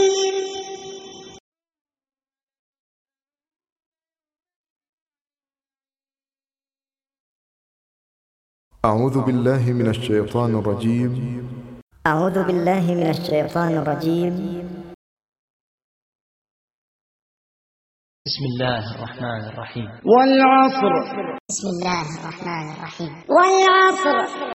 أعوذ بالله من الشيطان الرجيم. أعوذ بالله من الشيطان الرجيم. بسم الله الرحمن الرحيم. والعصر. بسم الله الرحمن الرحيم. والعصر.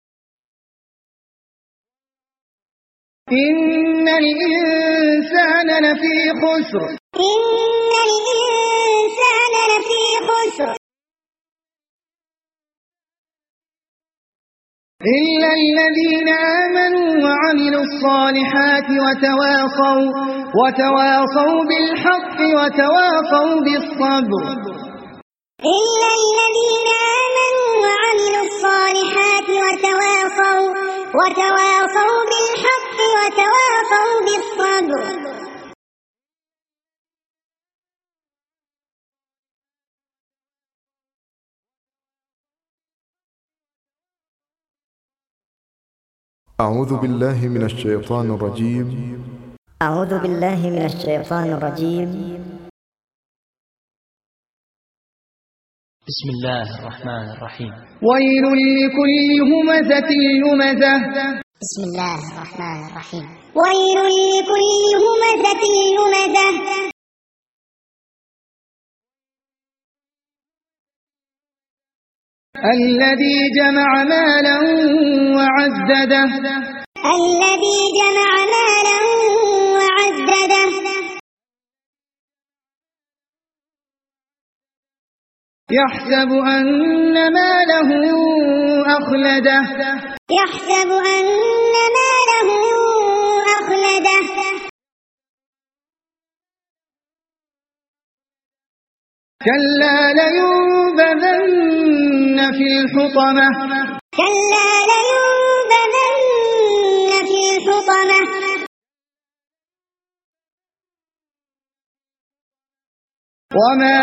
إن الإنسان لفي خسر. إن الإنسان لفي خسر. إلا الذين آمنوا وعملوا الصالحات وتواصوا بالحق وتواصوا بالصبر. إلا الذين آمنوا وعملوا الصالحات وتواصوا بالحق وتواصوا بالصبر. أعوذ بالله من الشيطان الرجيم. أعوذ بالله من الشيطان الرجيم. بسم الله الرحمن الرحيم. ويل لكل همزة لمزة. بسم الله الرحمن الرحيم. ويل لكل همزة لمزة. الذي جمع مالا وعدده. الذي جمع مالا وعدده. يحسب أن ماله أخلده. يحسب أن ماله أخلده. كلا لينبذن في الحطمة. كلا لينبذن في الحطمة. وما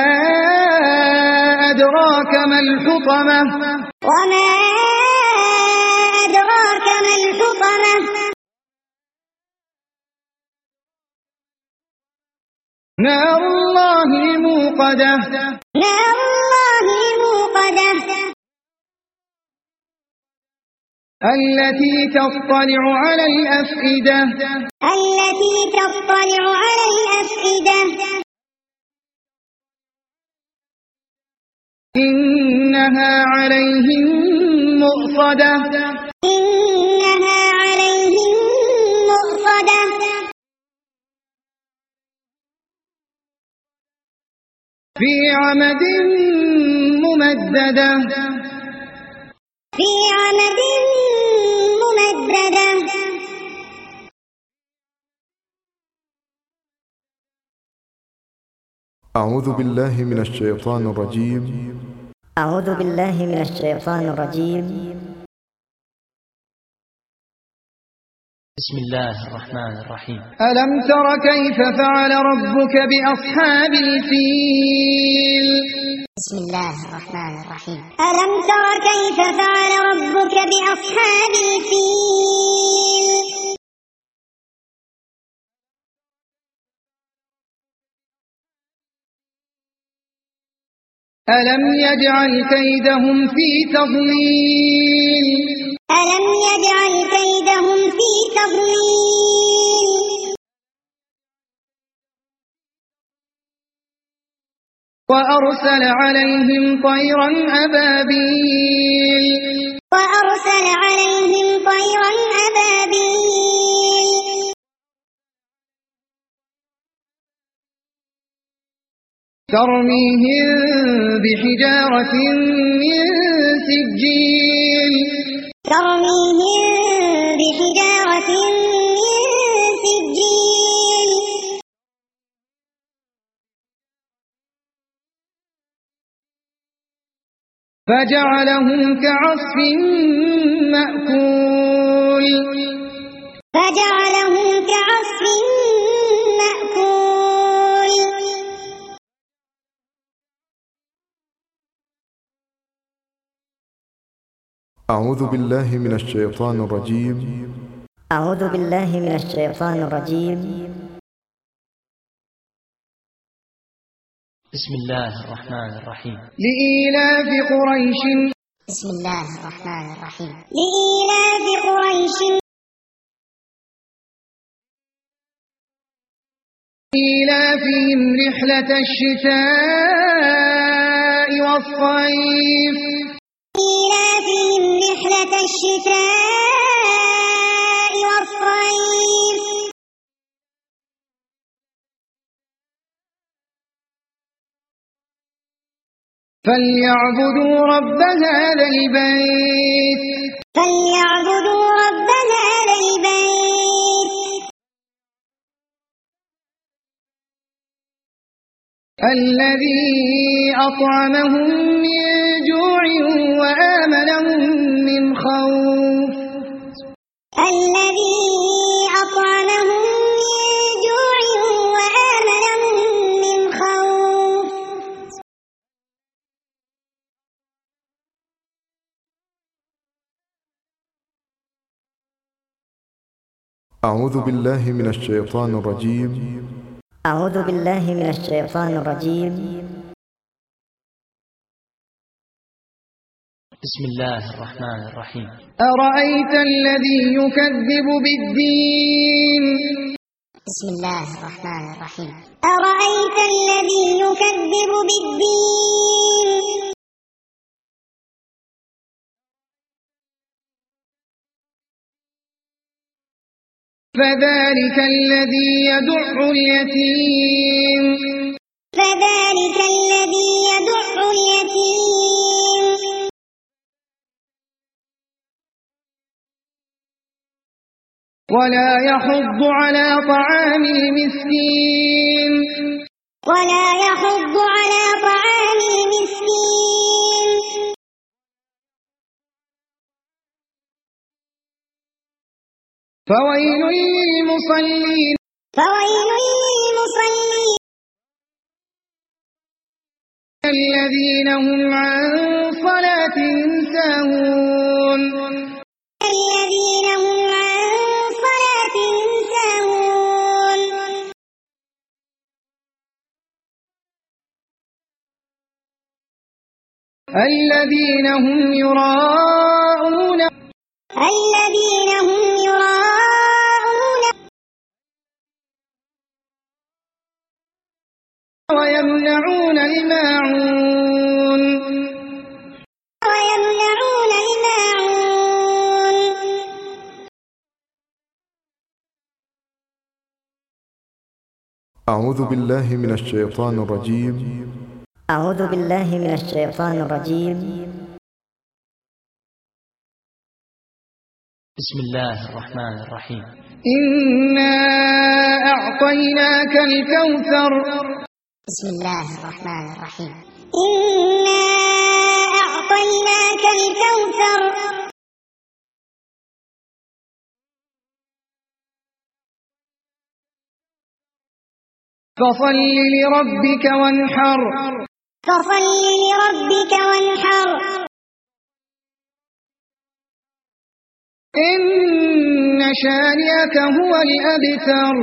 أدراك ما الحطمة. وما أدراك ما الحطمة. نار الله الموقدة. نار الله الموقدة. التي تطلع على الأفئدة. التي تطلع على الأفئدة. إنها عليهم مؤصدة. إنها عليهم مؤصدة. في عمد ممددة. في عمد ممددة. أعوذ بالله من الشيطان الرجيم. أعوذ بالله من الشيطان الرجيم. بسم الله الرحمن الرحيم. ألم تر كيف فعل ربك بأصحاب الفيل. بسم الله الرحمن الرحيم. ألم تر كيف فعل ربك بأصحاب الفيل. ألم يجعل كيدهم في تضليل. ألم يجعل كيدهم في تضليل. وأرسل عليهم طيرا أبابيل. وأرسل عليهم طيرا أبابيل. ترميهم بحجارة من سجيل. ترميهم بحجارة من سجيل. فجعلهم كعصف مأكول. فجعلهم كعصف مأكول. أعوذ بالله من الشيطان الرجيم. أعوذ بالله من الشيطان الرجيم. بسم الله الرحمن الرحيم. لإيلاف قريش. بسم الله الرحمن الرحيم. لإيلاف قريش. إيلافهم رحلة الشتاء والصيف. إيلافهم رحلة الشتاء والصيف. فليعبدوا رب هذا البيت فليعبدوا رب هذا البيت الذي أطعمهم من جوع وآمنهم من خوف الذي أطعمهم من جوع وآمنهم من خوف أعوذ بالله من الشيطان الرجيم. أعوذ بالله من الشيطان الرجيم. بسم الله الرحمن الرحيم. أرأيت الذي يكذب بالدين بسم الله الرحمن الرحيم. أرأيت الذي يكذب بالدين فذلك الذي يدع اليتيم فذلك الذي يدع اليتيم ولا يحض على طعام المسكين ولا يحض على طعام المسكين فويل للمصلين فويل للمصلين الذين هم عن صلاتهم ساهون الذين هم عن صلاتهم ساهون الذين هم يراءون الذين هم يراءون ويمنعون الماعون ويمنعون الماعون أعوذ بالله من الشيطان الرجيم. أعوذ بالله من الشيطان الرجيم. بسم الله الرحمن الرحيم. إنا أعطيناك الكوثر بسم الله الرحمن الرحيم. إنا أعطيناك الكوثر فصل لربك وانحر فصل لربك وانحر إن شانئك هو الأبتر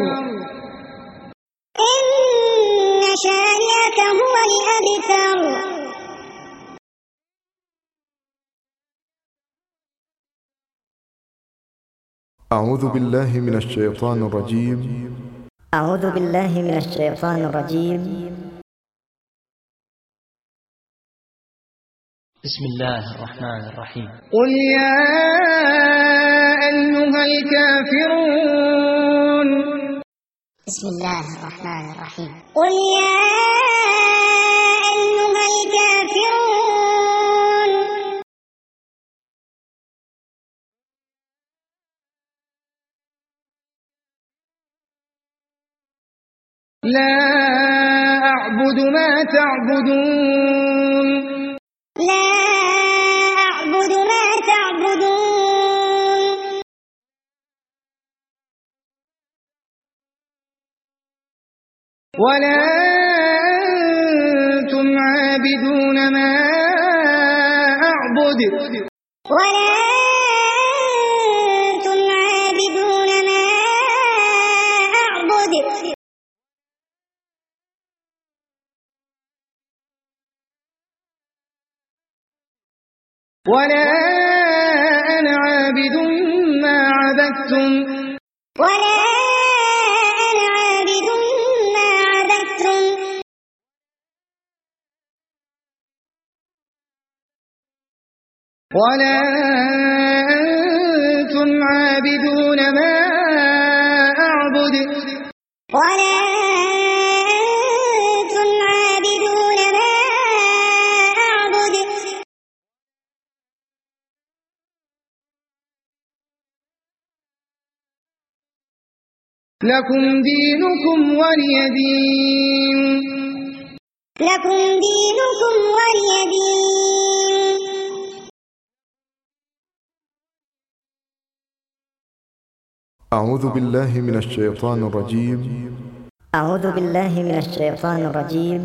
إن شانئك هو الأبتر أعوذ بالله من الشيطان الرجيم. أعوذ بالله من الشيطان الرجيم. بسم الله الرحمن الرحيم. قل يا أيها الكافرون بسم الله الرحمن الرحيم. قل يا أيها الكافرون لا أعبد ما تعبدون لا أعبد ما تعبدون ولا أنتم عابدون ما أعبد ولا أنتم عابدون ما أعبد ولا أنا عابد ما عبدتم ولا أنا عابد ما عبدتم ولا أنتم عابدون ما أعبد ولا أنتم عابدون ما لكم دينكم ولي دين. لكم دينكم ولي دين. أعوذ بالله من الشيطان الرجيم. أعوذ بالله من الشيطان الرجيم.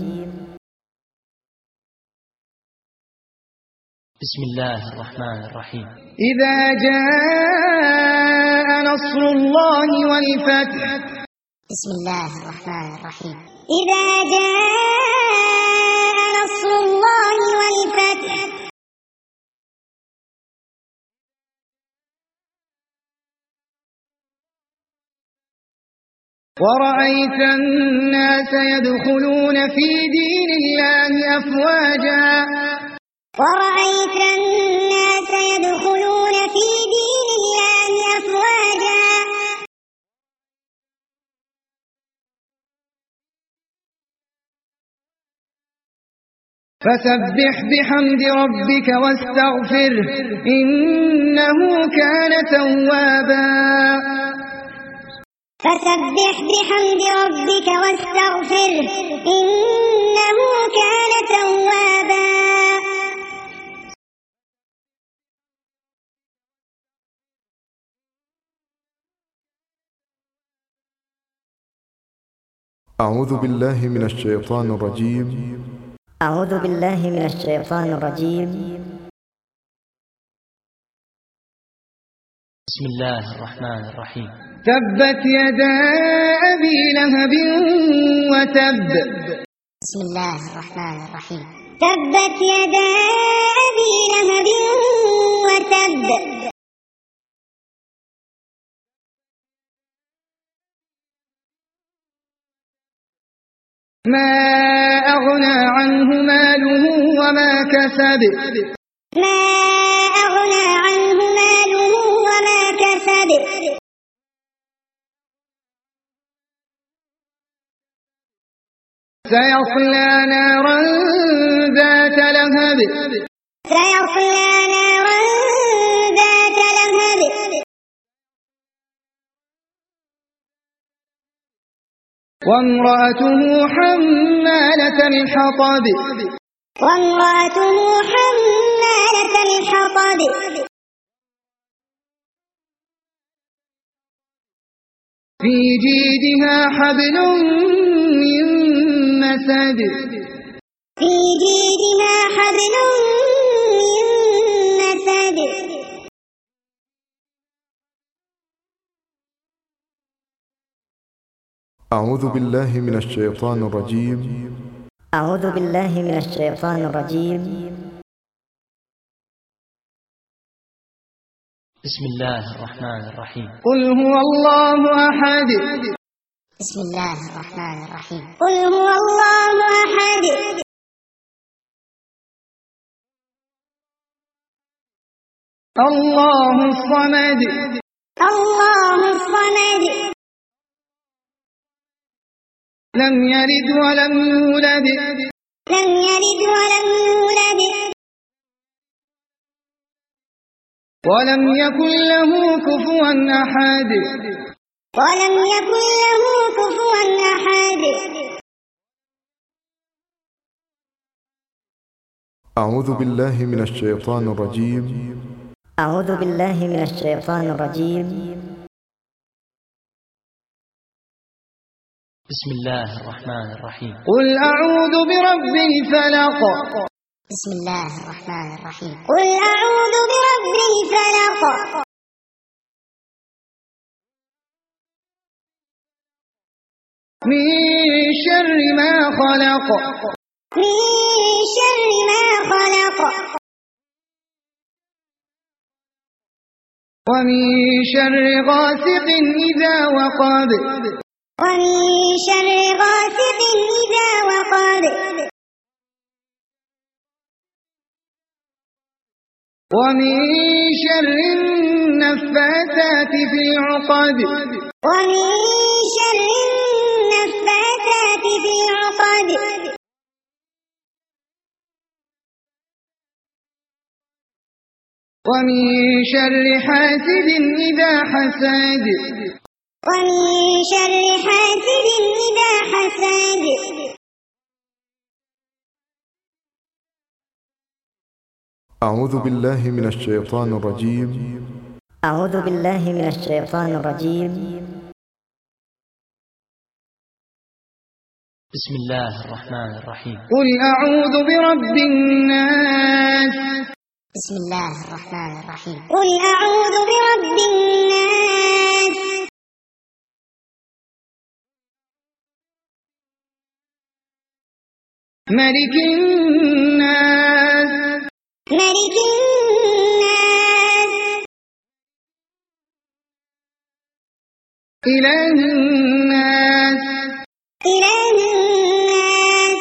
بسم الله الرحمن الرحيم. إذا جاء نصر الله والفتح. بسم الله الرحمن الرحيم. إذا جاء نصر الله والفتح. ورأيت الناس يدخلون في دين الله أفواجا. ورأيت الناس يدخلون في دين الله أفواجا. فسبح بحمد ربك واستغفره إنه كان توابا. فسبح بحمد ربك واستغفره إنه كان توابا. أعوذ بالله من الشيطان الرجيم. أعوذ بالله من الشيطان الرجيم. بسم الله الرحمن الرحيم. تبت يدا أبي لهب وتب. بسم الله الرحمن الرحيم. تبت يدا أبي لهب وتب. ما أغنى عنه ماله وما كسب. ما أغنى عنه ماله وما كسب. سيصلى نارا ذات لهب. سيصلى نارا ذات لهب. وامرأته حمالة الحطب. وامرأته حمالة الحطب. في جيدها حبل من مسد. في جيدها حبل من مسد. أعوذ بالله من الشيطان الرجيم. أعوذ بالله من الشيطان الرجيم. بسم الله الرحمن الرحيم. قل هو الله أحد. بسم الله الرحمن الرحيم. قل هو الله أحد. الله الصمد. الله الصمد. لم يلد ولم يولد. لم يلد ولم يولد. ولم يكن له كفوا أحد. ولم يكن له كفوا أحد. أعوذ بالله من الشيطان الرجيم. أعوذ بالله من الشيطان الرجيم. بسم الله الرحمن الرحيم. قل أعوذ برب الفلق. بسم الله الرحمن الرحيم. قل أعوذ برب الفلق. من شر ما خلق. من شر ما خلق. ومن شر غاسق إذا وقب. ومن شر غاسق إذا وقب. ومن شر النفاثات في العقد. ومن شر النفاثات في العقد. ومن شر حاسد إذا حسد. ومن شر حاسد إذا حسد. أعوذ بالله من الشيطان الرجيم. أعوذ بالله من الشيطان الرجيم. بسم الله الرحمن الرحيم. قل أعوذ برب الناس. بسم الله الرحمن الرحيم. قل أعوذ برب الناس. ملك الناس. ملك الناس. إله الناس. إله الناس.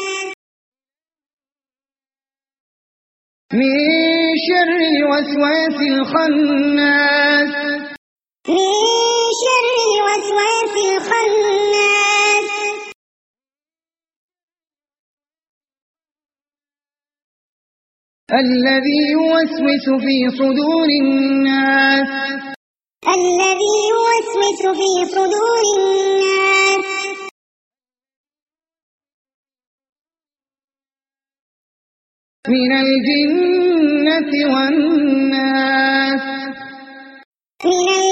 من شر الوسواس الخناس. من شر الوسواس الخناس. الذي يوسوس في صدور الناس. الذي يوسوس في صدور الناس. من الجنة والناس. من